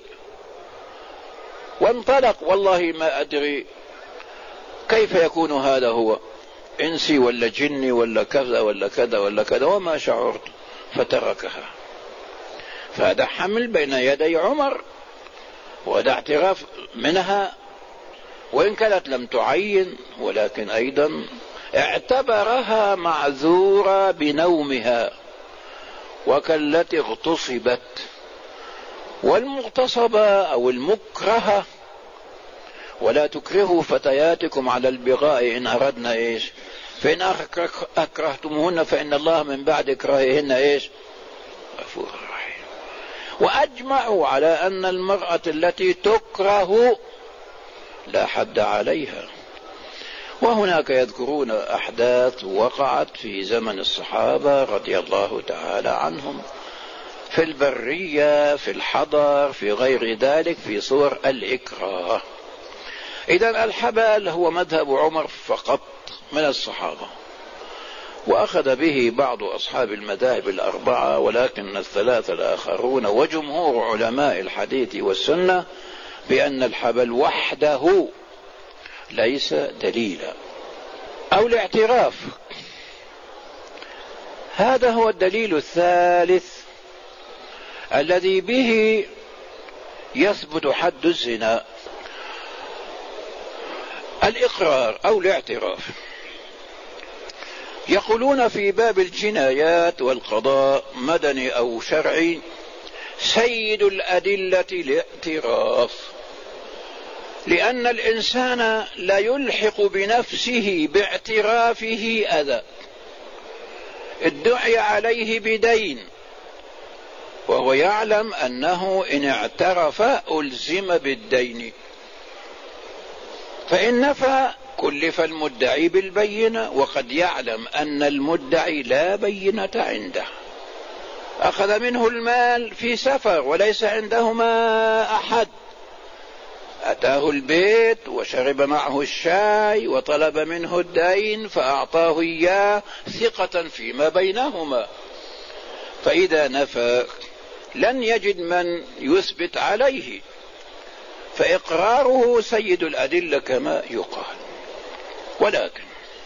Speaker 2: وانطلق، والله ما أدري كيف يكون هذا هو، إنسي ولا جني ولا كذا ولا كذا ولا كذا، وما شعرت، فتركها. فهذا حمل بين يدي عمر وهذا اعتراف منها، وإن كانت لم تعين ولكن أيضا اعتبرها معذورة بنومها وكالتي اغتصبت. والمغتصبة أو المكرهة ولا تكرهوا فتياتكم على البغاء إن أردنا إيش، فإن أكرهتموهن فإن الله من بعد إكراههن إيش غفور رحيم. وأجمعوا على أن المرأة التي تكره لا حد عليها. وهناك يذكرون أحداث وقعت في زمن الصحابة رضي الله تعالى عنهم في البرية في الحضر في غير ذلك في صور الإكراه. إذن الحبل هو مذهب عمر فقط من الصحابة، وأخذ به بعض أصحاب المذاهب الأربعة، ولكن الثلاثة الآخرون وجمهور علماء الحديث والسنة بأن الحبل وحده ليس دليلا. أو الاعتراف، هذا هو الدليل الثالث الذي به يثبت حد الزنا. الإقرار أو الاعتراف. يقولون في باب الجنايات والقضاء مدني أو شرعي سيد الأدلة الاعتراف، لأن الإنسان لا يلحق بنفسه باعترافه أذى. ادعي عليه بدين وهو يعلم أنه إن اعترف ألزم بالدين، فإن نفى كلف المدعي بالبينة، وقد يعلم أن المدعي لا بينة عنده. أخذ منه المال في سفر وليس عندهما أحد، أتاه البيت وشرب معه الشاي وطلب منه الدين فأعطاه إياه ثقة فيما بينهما، فإذا نفى لن يجد من يثبت عليه، فإقراره سيد الأدلة كما يقال. ولكن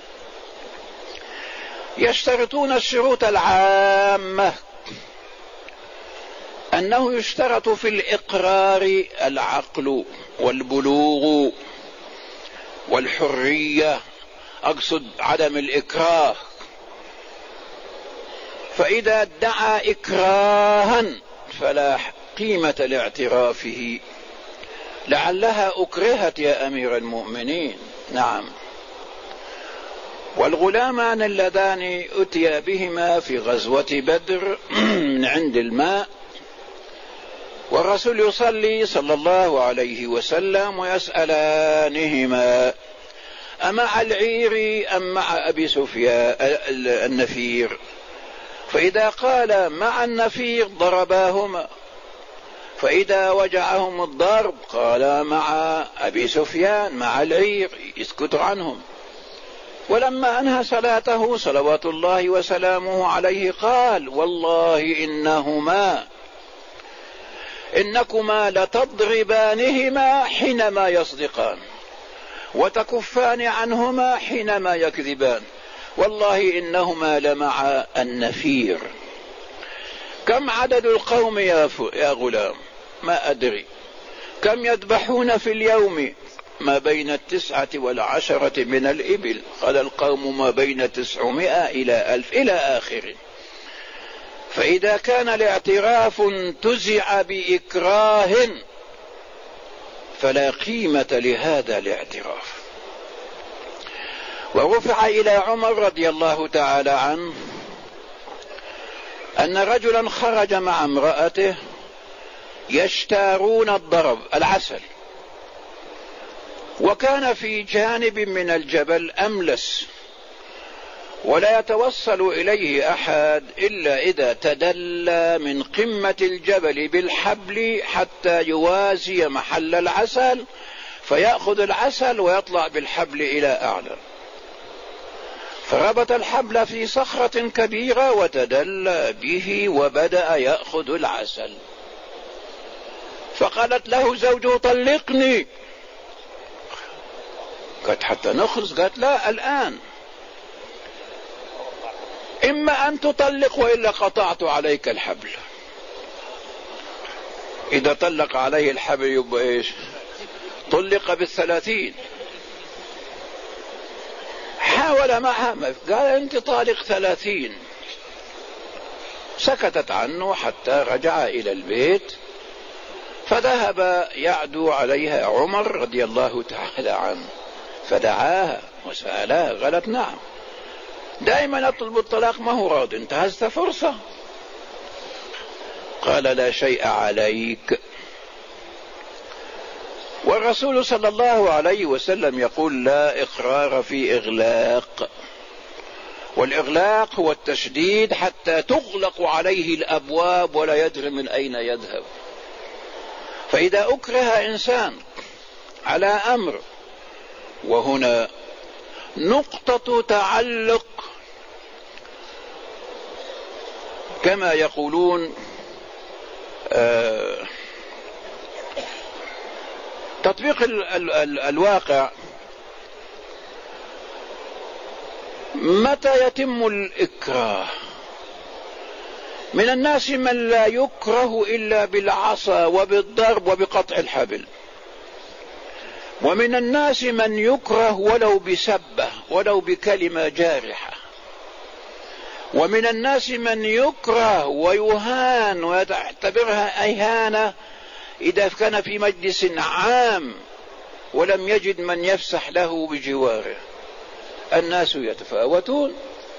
Speaker 2: يشترطون الشروط العامة، أنه يشترط في الإقرار العقل والبلوغ والحرية، أقصد عدم الإكراه. فإذا ادعى إكراها فلا قيمة لاعترافه، لعلها أكرهت يا أمير المؤمنين. نعم. والغلامان اللذان أتيا بهما في غزوة بدر من عند الماء، والرسول يصلي صلى الله عليه وسلم ويسألانهما أمع العير أم مع أبي سفيان النفير، فإذا قال مع النفير ضرباهما، فإذا وجعهم الضرب قال مع أبي سفيان مع العير، يسكت عنهم. ولما أنهى صلاته صلوات الله وسلامه عليه قال والله إنهما إنكما لتضربانهما حينما يصدقان وتكفان عنهما حينما يكذبان، والله إنهما لمع النفير. كم عدد القوم يا, يا غلام؟ ما أدري. كم يذبحون في اليوم؟ ما بين التسعة والعشرة من الإبل. قال القوم ما بين تسعمائة إلى ألف إلى آخره. فإذا كان الاعتراف انتزع بإكراه فلا قيمة لهذا الاعتراف. ورفع إلى عمر رضي الله تعالى عنه أن رجلا خرج مع امرأته يشتارون الضرب العسل، وكان في جانب من الجبل أملس ولا يتوصل إليه أحد إلا إذا تدلى من قمة الجبل بالحبل حتى يوازي محل العسل فيأخذ العسل ويطلع بالحبل إلى أعلى. فربط الحبل في صخرة كبيرة وتدلى به وبدأ يأخذ العسل. فقالت له زوجه طلقني. قالت حتى نخلص؟ قالت لا الآن، إما أن تطلق وإلا قطعت عليك الحبل. إذا طلق عليه الحبل يبقى إيش؟ طلق بالثلاثين. حاول معها، قال أنت طالق ثلاثين. سكتت عنه حتى رجع إلى البيت، فذهب يعدو عليها عمر رضي الله تعالى عنه فدعاها وسألها، قالت نعم، دائما أطلب الطلاق ما هو راضي، انتهزت فرصة. قال لا شيء عليك. والرسول صلى الله عليه وسلم يقول لا إقرار في إغلاق، والإغلاق هو التشديد حتى تغلق عليه الأبواب ولا يدري من أين يذهب. فإذا أكره إنسان على أمر، وهنا نقطة تعلق كما يقولون آه تطبيق ال ال ال الواقع، متى يتم الإكراه؟ من الناس من لا يكره إلا بالعصا وبالضرب وبقطع الحبل، ومن الناس من يكره ولو بسبة ولو بكلمة جارحة، ومن الناس من يكره ويهان ويعتبرها إهانة إذا كان في مجلس عام ولم يجد من يفسح له بجواره. الناس يتفاوتون.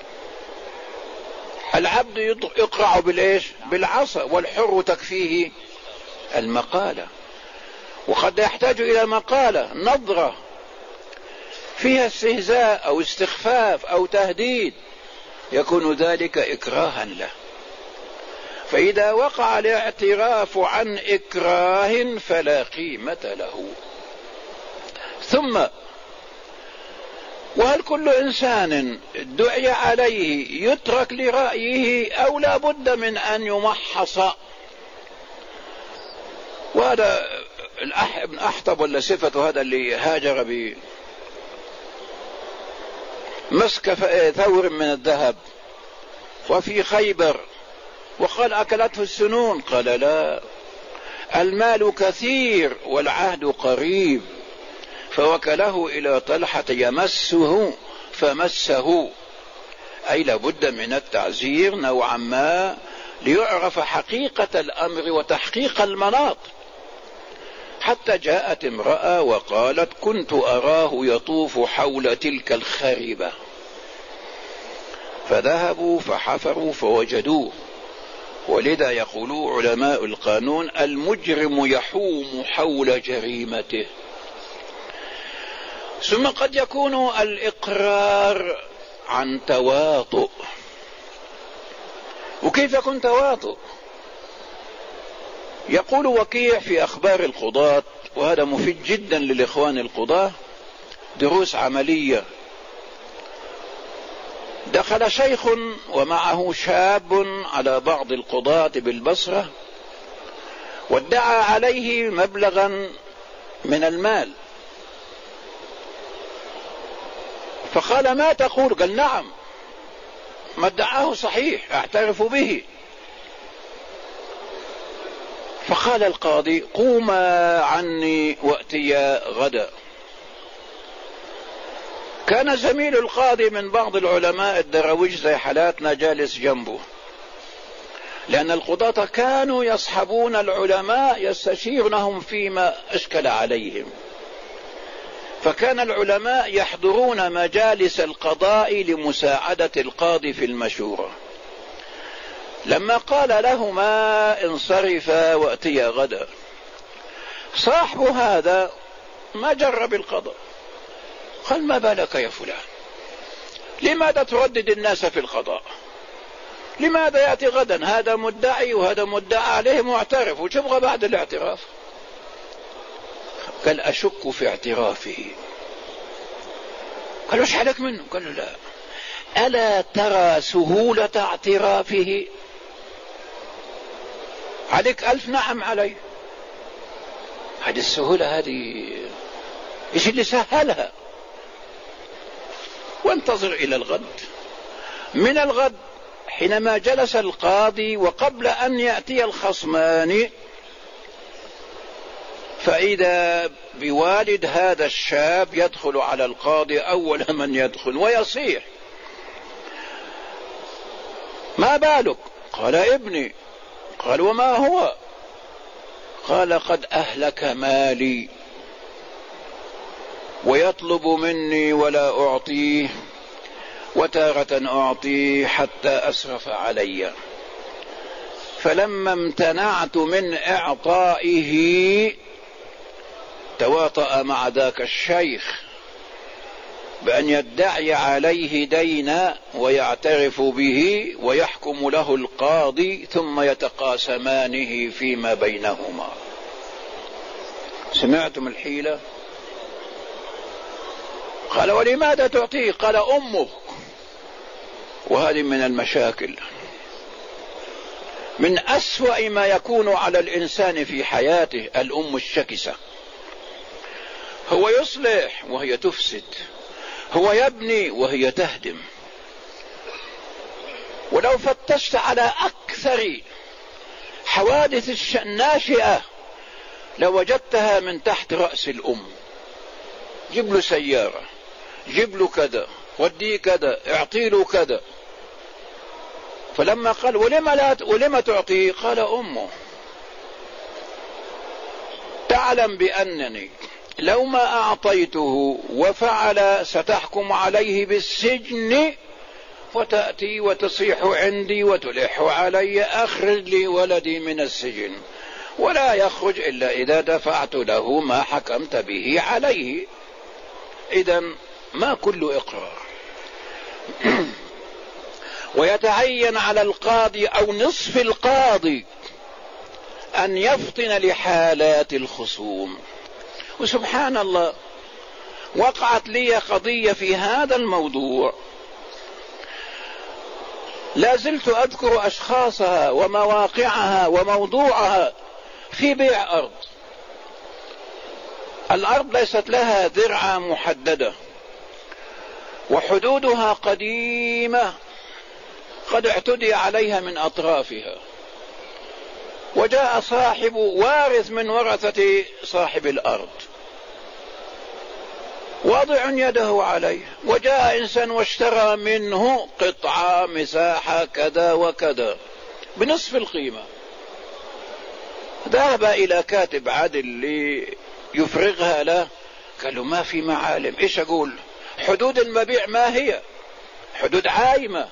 Speaker 2: العبد يقرع بالإيش؟ بالعصا، والحر تكفيه المقالة. وقد يحتاج إلى مقالة نظرة فيها استهزاء أو استخفاف أو تهديد، يكون ذلك إكراها له. فإذا وقع الاعتراف عن إكراه فلا قيمة له. ثم وهل كل إنسان دعي عليه يترك لرأيه أو لا بد من أن يمحص؟ وهذا ابن أحطب ولا صفة هذا اللي هاجر بمسك ثور من الذهب وفي خيبر وقال أكلته السنون، قال لا، المال كثير والعهد قريب، فوكله إلى طلحة يمسه فمسه، أي لابد من التعزير نوعا ما ليعرف حقيقة الأمر وتحقيق المناط. حتى جاءت امرأة وقالت كنت أراه يطوف حول تلك الخربة، فذهبوا فحفروا فوجدوه. ولذا يقول علماء القانون المجرم يحوم حول جريمته. ثم قد يكون الإقرار عن تواطؤ. وكيف يكون تواطؤ؟ يقول وكيع في أخبار القضاة، وهذا مفيد جدا للإخوان القضاة، دروس عملية. دخل شيخ ومعه شاب على بعض القضاة بالبصرة وادعى عليه مبلغا من المال، فقال ما تقول؟ قال نعم، ما ادعاه صحيح اعترف به. فقال القاضي قوما عني واتيا غدا. كان زميل القاضي من بعض العلماء الدرويش زي حالاتنا جالس جنبه، لأن القضاة كانوا يصحبون العلماء يستشيرونهم فيما أشكل عليهم، فكان العلماء يحضرون مجالس القضاء لمساعدة القاضي في المشورة. لما قال لهما انصرفا وأتيا غدا، صاحب هذا ما جرب القضاء، قال ما بالك يا فلان، لماذا تردد الناس في القضاء؟ لماذا يأتي غدا؟ هذا مدعي وهذا مدعى عليه معترف، وتبغى بعد الاعتراف؟ قال أشك في اعترافه. قال وش عليك منه؟ قال له لا، ألا ترى سهولة اعترافه؟ عليك ألف نعم عليه. هذه السهولة هذه إيش اللي سهلها؟ وانتظر إلى الغد. من الغد حينما جلس القاضي وقبل أن يأتي الخصمان، فإذا بوالد هذا الشاب يدخل على القاضي أول من يدخل ويصيح ما بالك؟ قال ابني. قال وما هو؟ قال قد أهلك مالي ويطلب مني ولا أعطيه، وتارة أعطيه حتى أسرف علي، فلما امتنعت من إعطائه تواطأ مع ذاك الشيخ بأن يدعي عليه دينا ويعترف به ويحكم له القاضي ثم يتقاسمانه فيما بينهما. سمعتم الحيلة؟ قال ولماذا تعطيه؟ قال أمه. وهذه من المشاكل، من أسوأ ما يكون على الإنسان في حياته الأم الشكسة. هو يصلح وهي تفسد، هو يبني وهي تهدم. ولو فتشت على أكثر حوادث الناشئة لوجدتها من تحت رأس الأم. جيب له سيارة، جيب له كذا، وديه كذا، اعطي له كذا. فلما قال ولما لا ولما تعطيه؟ قال أمه. تعلم بأنني لو ما أعطيته وفعل ستحكم عليه بالسجن، وتأتي وتصيح عندي وتلح علي أخرج لي ولدي من السجن، ولا يخرج إلا إذا دفعت له ما حكمت به عليه. إذن ما كل إقرار. ويتعين على القاضي أو نصف القاضي أن يفطن لحالات الخصوم. وسبحان الله وقعت لي قضية في هذا الموضوع، لا زلت أذكر أشخاصها ومواقعها وموضوعها في بيع أرض. الأرض ليست لها ذرعة محددة وحدودها قديمة قد اعتدي عليها من أطرافها، وجاء صاحب وارث من ورثة صاحب الأرض واضع يده عليه، وجاء إنسان واشترى منه قطعة مساحة كذا وكذا بنصف القيمة. ذهب إلى كاتب عدل ليفرغها له، قال له ما في معالم. إيش أقول؟ حدود المبيع ما هي؟ حدود عايمة.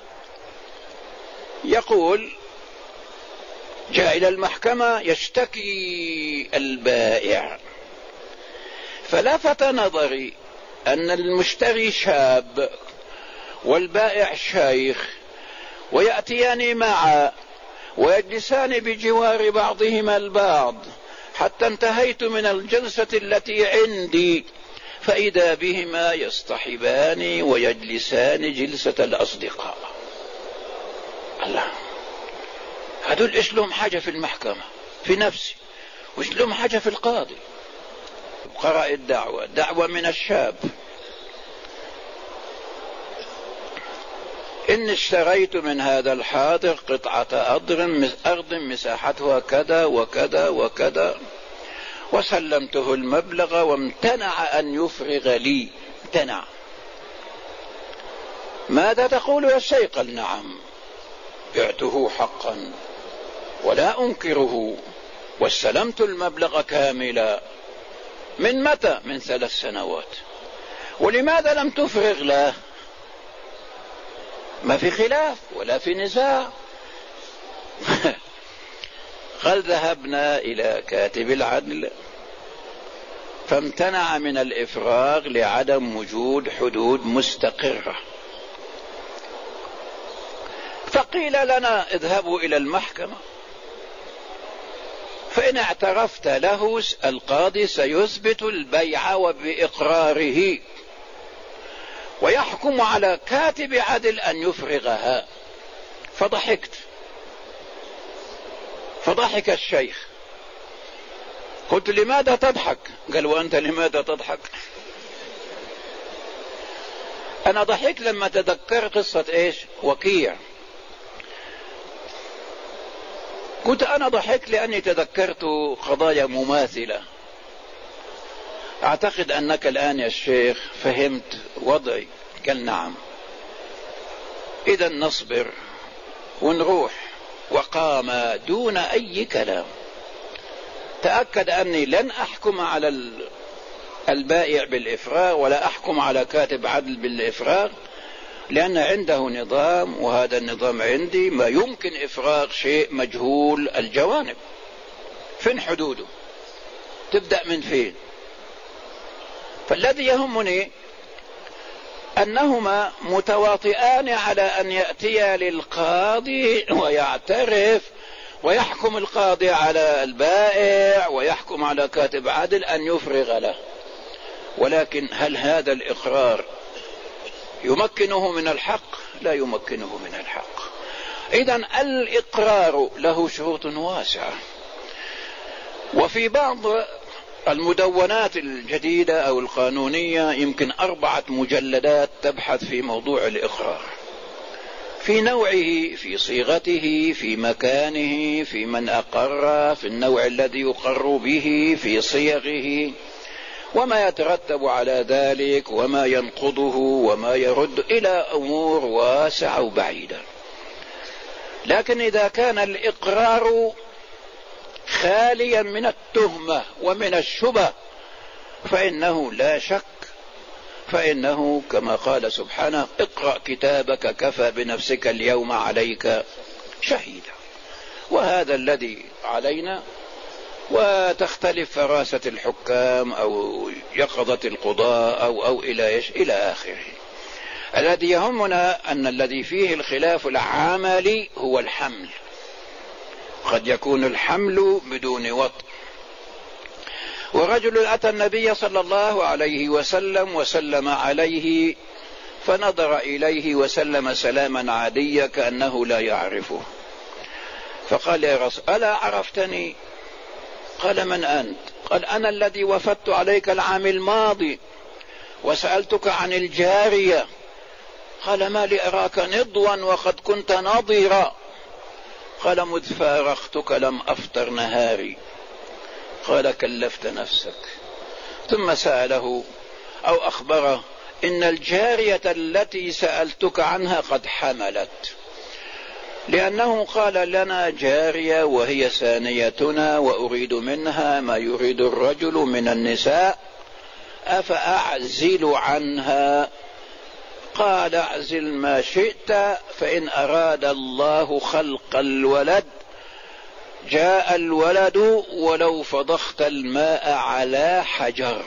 Speaker 2: يقول جاء إلى المحكمة يشتكي البائع، فلفت نظري أن المشتري شاب والبائع شيخ، ويأتيان معا ويجلسان بجوار بعضهما البعض، حتى انتهيت من الجلسة التي عندي فإذا بهما يصطحبان ويجلسان جلسة الأصدقاء. الله، هذول إيش لهم حاجة في المحكمة في نفسي، وإيش لهم حاجة في القاضي؟ قرأ الدعوة، دعوة من الشاب: إن اشتريت من هذا الحاضر قطعة أرض مساحتها كذا وكذا وكذا، وسلمته المبلغ وامتنع أن يفرغ لي. امتنع. ماذا تقول يا شيخ؟ قال نعم، بعته حقا. ولا أنكره، واستلمت المبلغ كاملا. من متى؟ من ثلاث سنوات. ولماذا لم تفرغ له؟ ما في خلاف ولا في نزاع. قال ذهبنا إلى كاتب العدل فامتنع من الإفراغ لعدم وجود حدود مستقرة، فقيل لنا اذهبوا إلى المحكمة، فإن اعترفت له القاضي سيثبت البيع وبإقراره ويحكم على كاتب عدل أن يفرغها. فضحكت، فضحك الشيخ. قلت لماذا تضحك؟ قال وأنت لماذا تضحك؟ أنا ضحكت لما تذكر قصة إيش؟ وكيع. قلت أنا ضحكت لأني تذكرت قضايا مماثلة. أعتقد أنك الآن يا شيخ فهمت وضعي. قال نعم. إذا نصبر ونروح. وقام دون أي كلام. تأكد أني لن أحكم على البائع بالإفراغ ولا أحكم على كاتب عدل بالإفراغ، لأن عنده نظام وهذا النظام عندي ما يمكن إفراغ شيء مجهول الجوانب. فين حدوده؟ تبدأ من فين؟ فالذي يهمني أنهما متواطئان على أن يأتيا للقاضي ويعترف ويحكم القاضي على البائع ويحكم على كاتب عدل أن يفرغ له. ولكن هل هذا الإقرار يمكنه من الحق؟ لا يمكنه من الحق. إذن الإقرار له شروط واسعة. وفي بعض المدونات الجديدة أو القانونية يمكن أربعة مجلدات تبحث في موضوع الإقرار، في نوعه، في صيغته، في مكانه، في من أقر، في النوع الذي يقر به، في صيغه، وما يترتب على ذلك، وما ينقضه، وما يرد، إلى أمور واسعة وبعيدة. لكن إذا كان الإقرار خاليا من التهمة ومن الشبه فإنه لا شك، فإنه كما قال سبحانه اقرأ كتابك كفى بنفسك اليوم عليك شهيدا. وهذا الذي علينا. وتختلف فراسة الحكام أو يقظة القضاء أو, أو إلى إيش إلى آخره. الذي يهمنا أن الذي فيه الخلاف العملي هو الحمل. قد يكون الحمل بدون وطء. ورجل أتى النبي صلى الله عليه وسلم وسلم عليه فنظر إليه وسلم سلاما عاديا كأنه لا يعرفه، فقال يا رسول ألا عرفتني؟ قال من أنت؟ قال أنا الذي وفدت عليك العام الماضي وسألتك عن الجارية. قال ما لي أراك نضوا وقد كنت نضيرا. قال مذ فارقتك لم أفطر نهاري. قال كلفت نفسك. ثم سأله أو أخبره إن الجارية التي سألتك عنها قد حملت، لأنه قال لنا جارية وهي ثانيتنا وأريد منها ما يريد الرجل من النساء أفأعزل عنها؟ قال اعزل ما شئت، فإن أراد الله خلق الولد جاء الولد ولو فضخت الماء على حجر.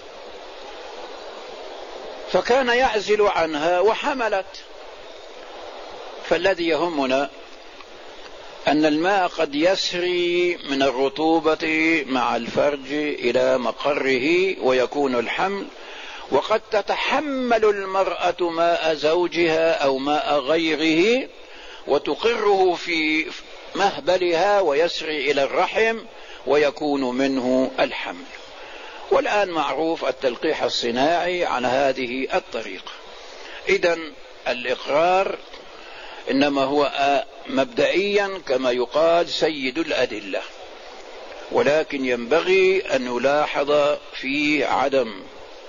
Speaker 2: فكان يعزل عنها وحملت. فالذي يهمنا أن الماء قد يسري من الرطوبة مع الفرج إلى مقره ويكون الحمل، وقد تتحمل المرأة ماء زوجها أو ماء غيره وتقره في مهبلها ويسري إلى الرحم ويكون منه الحمل. والآن معروف التلقيح الصناعي على هذه الطريقة. إذن الإقرار إنما هو مبدئيا كما يقال سيد الأدلة، ولكن ينبغي أن نلاحظ في عدم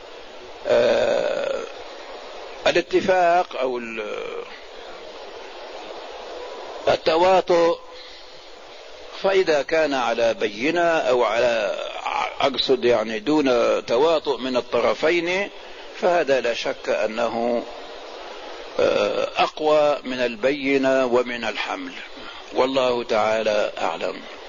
Speaker 2: آه الاتفاق أو التواطؤ فإذا كان على بينة أو على أقصد يعني دون تواطؤ من الطرفين فهذا لا شك أنه أقوى من البينة ومن الحمل، والله تعالى أعلم.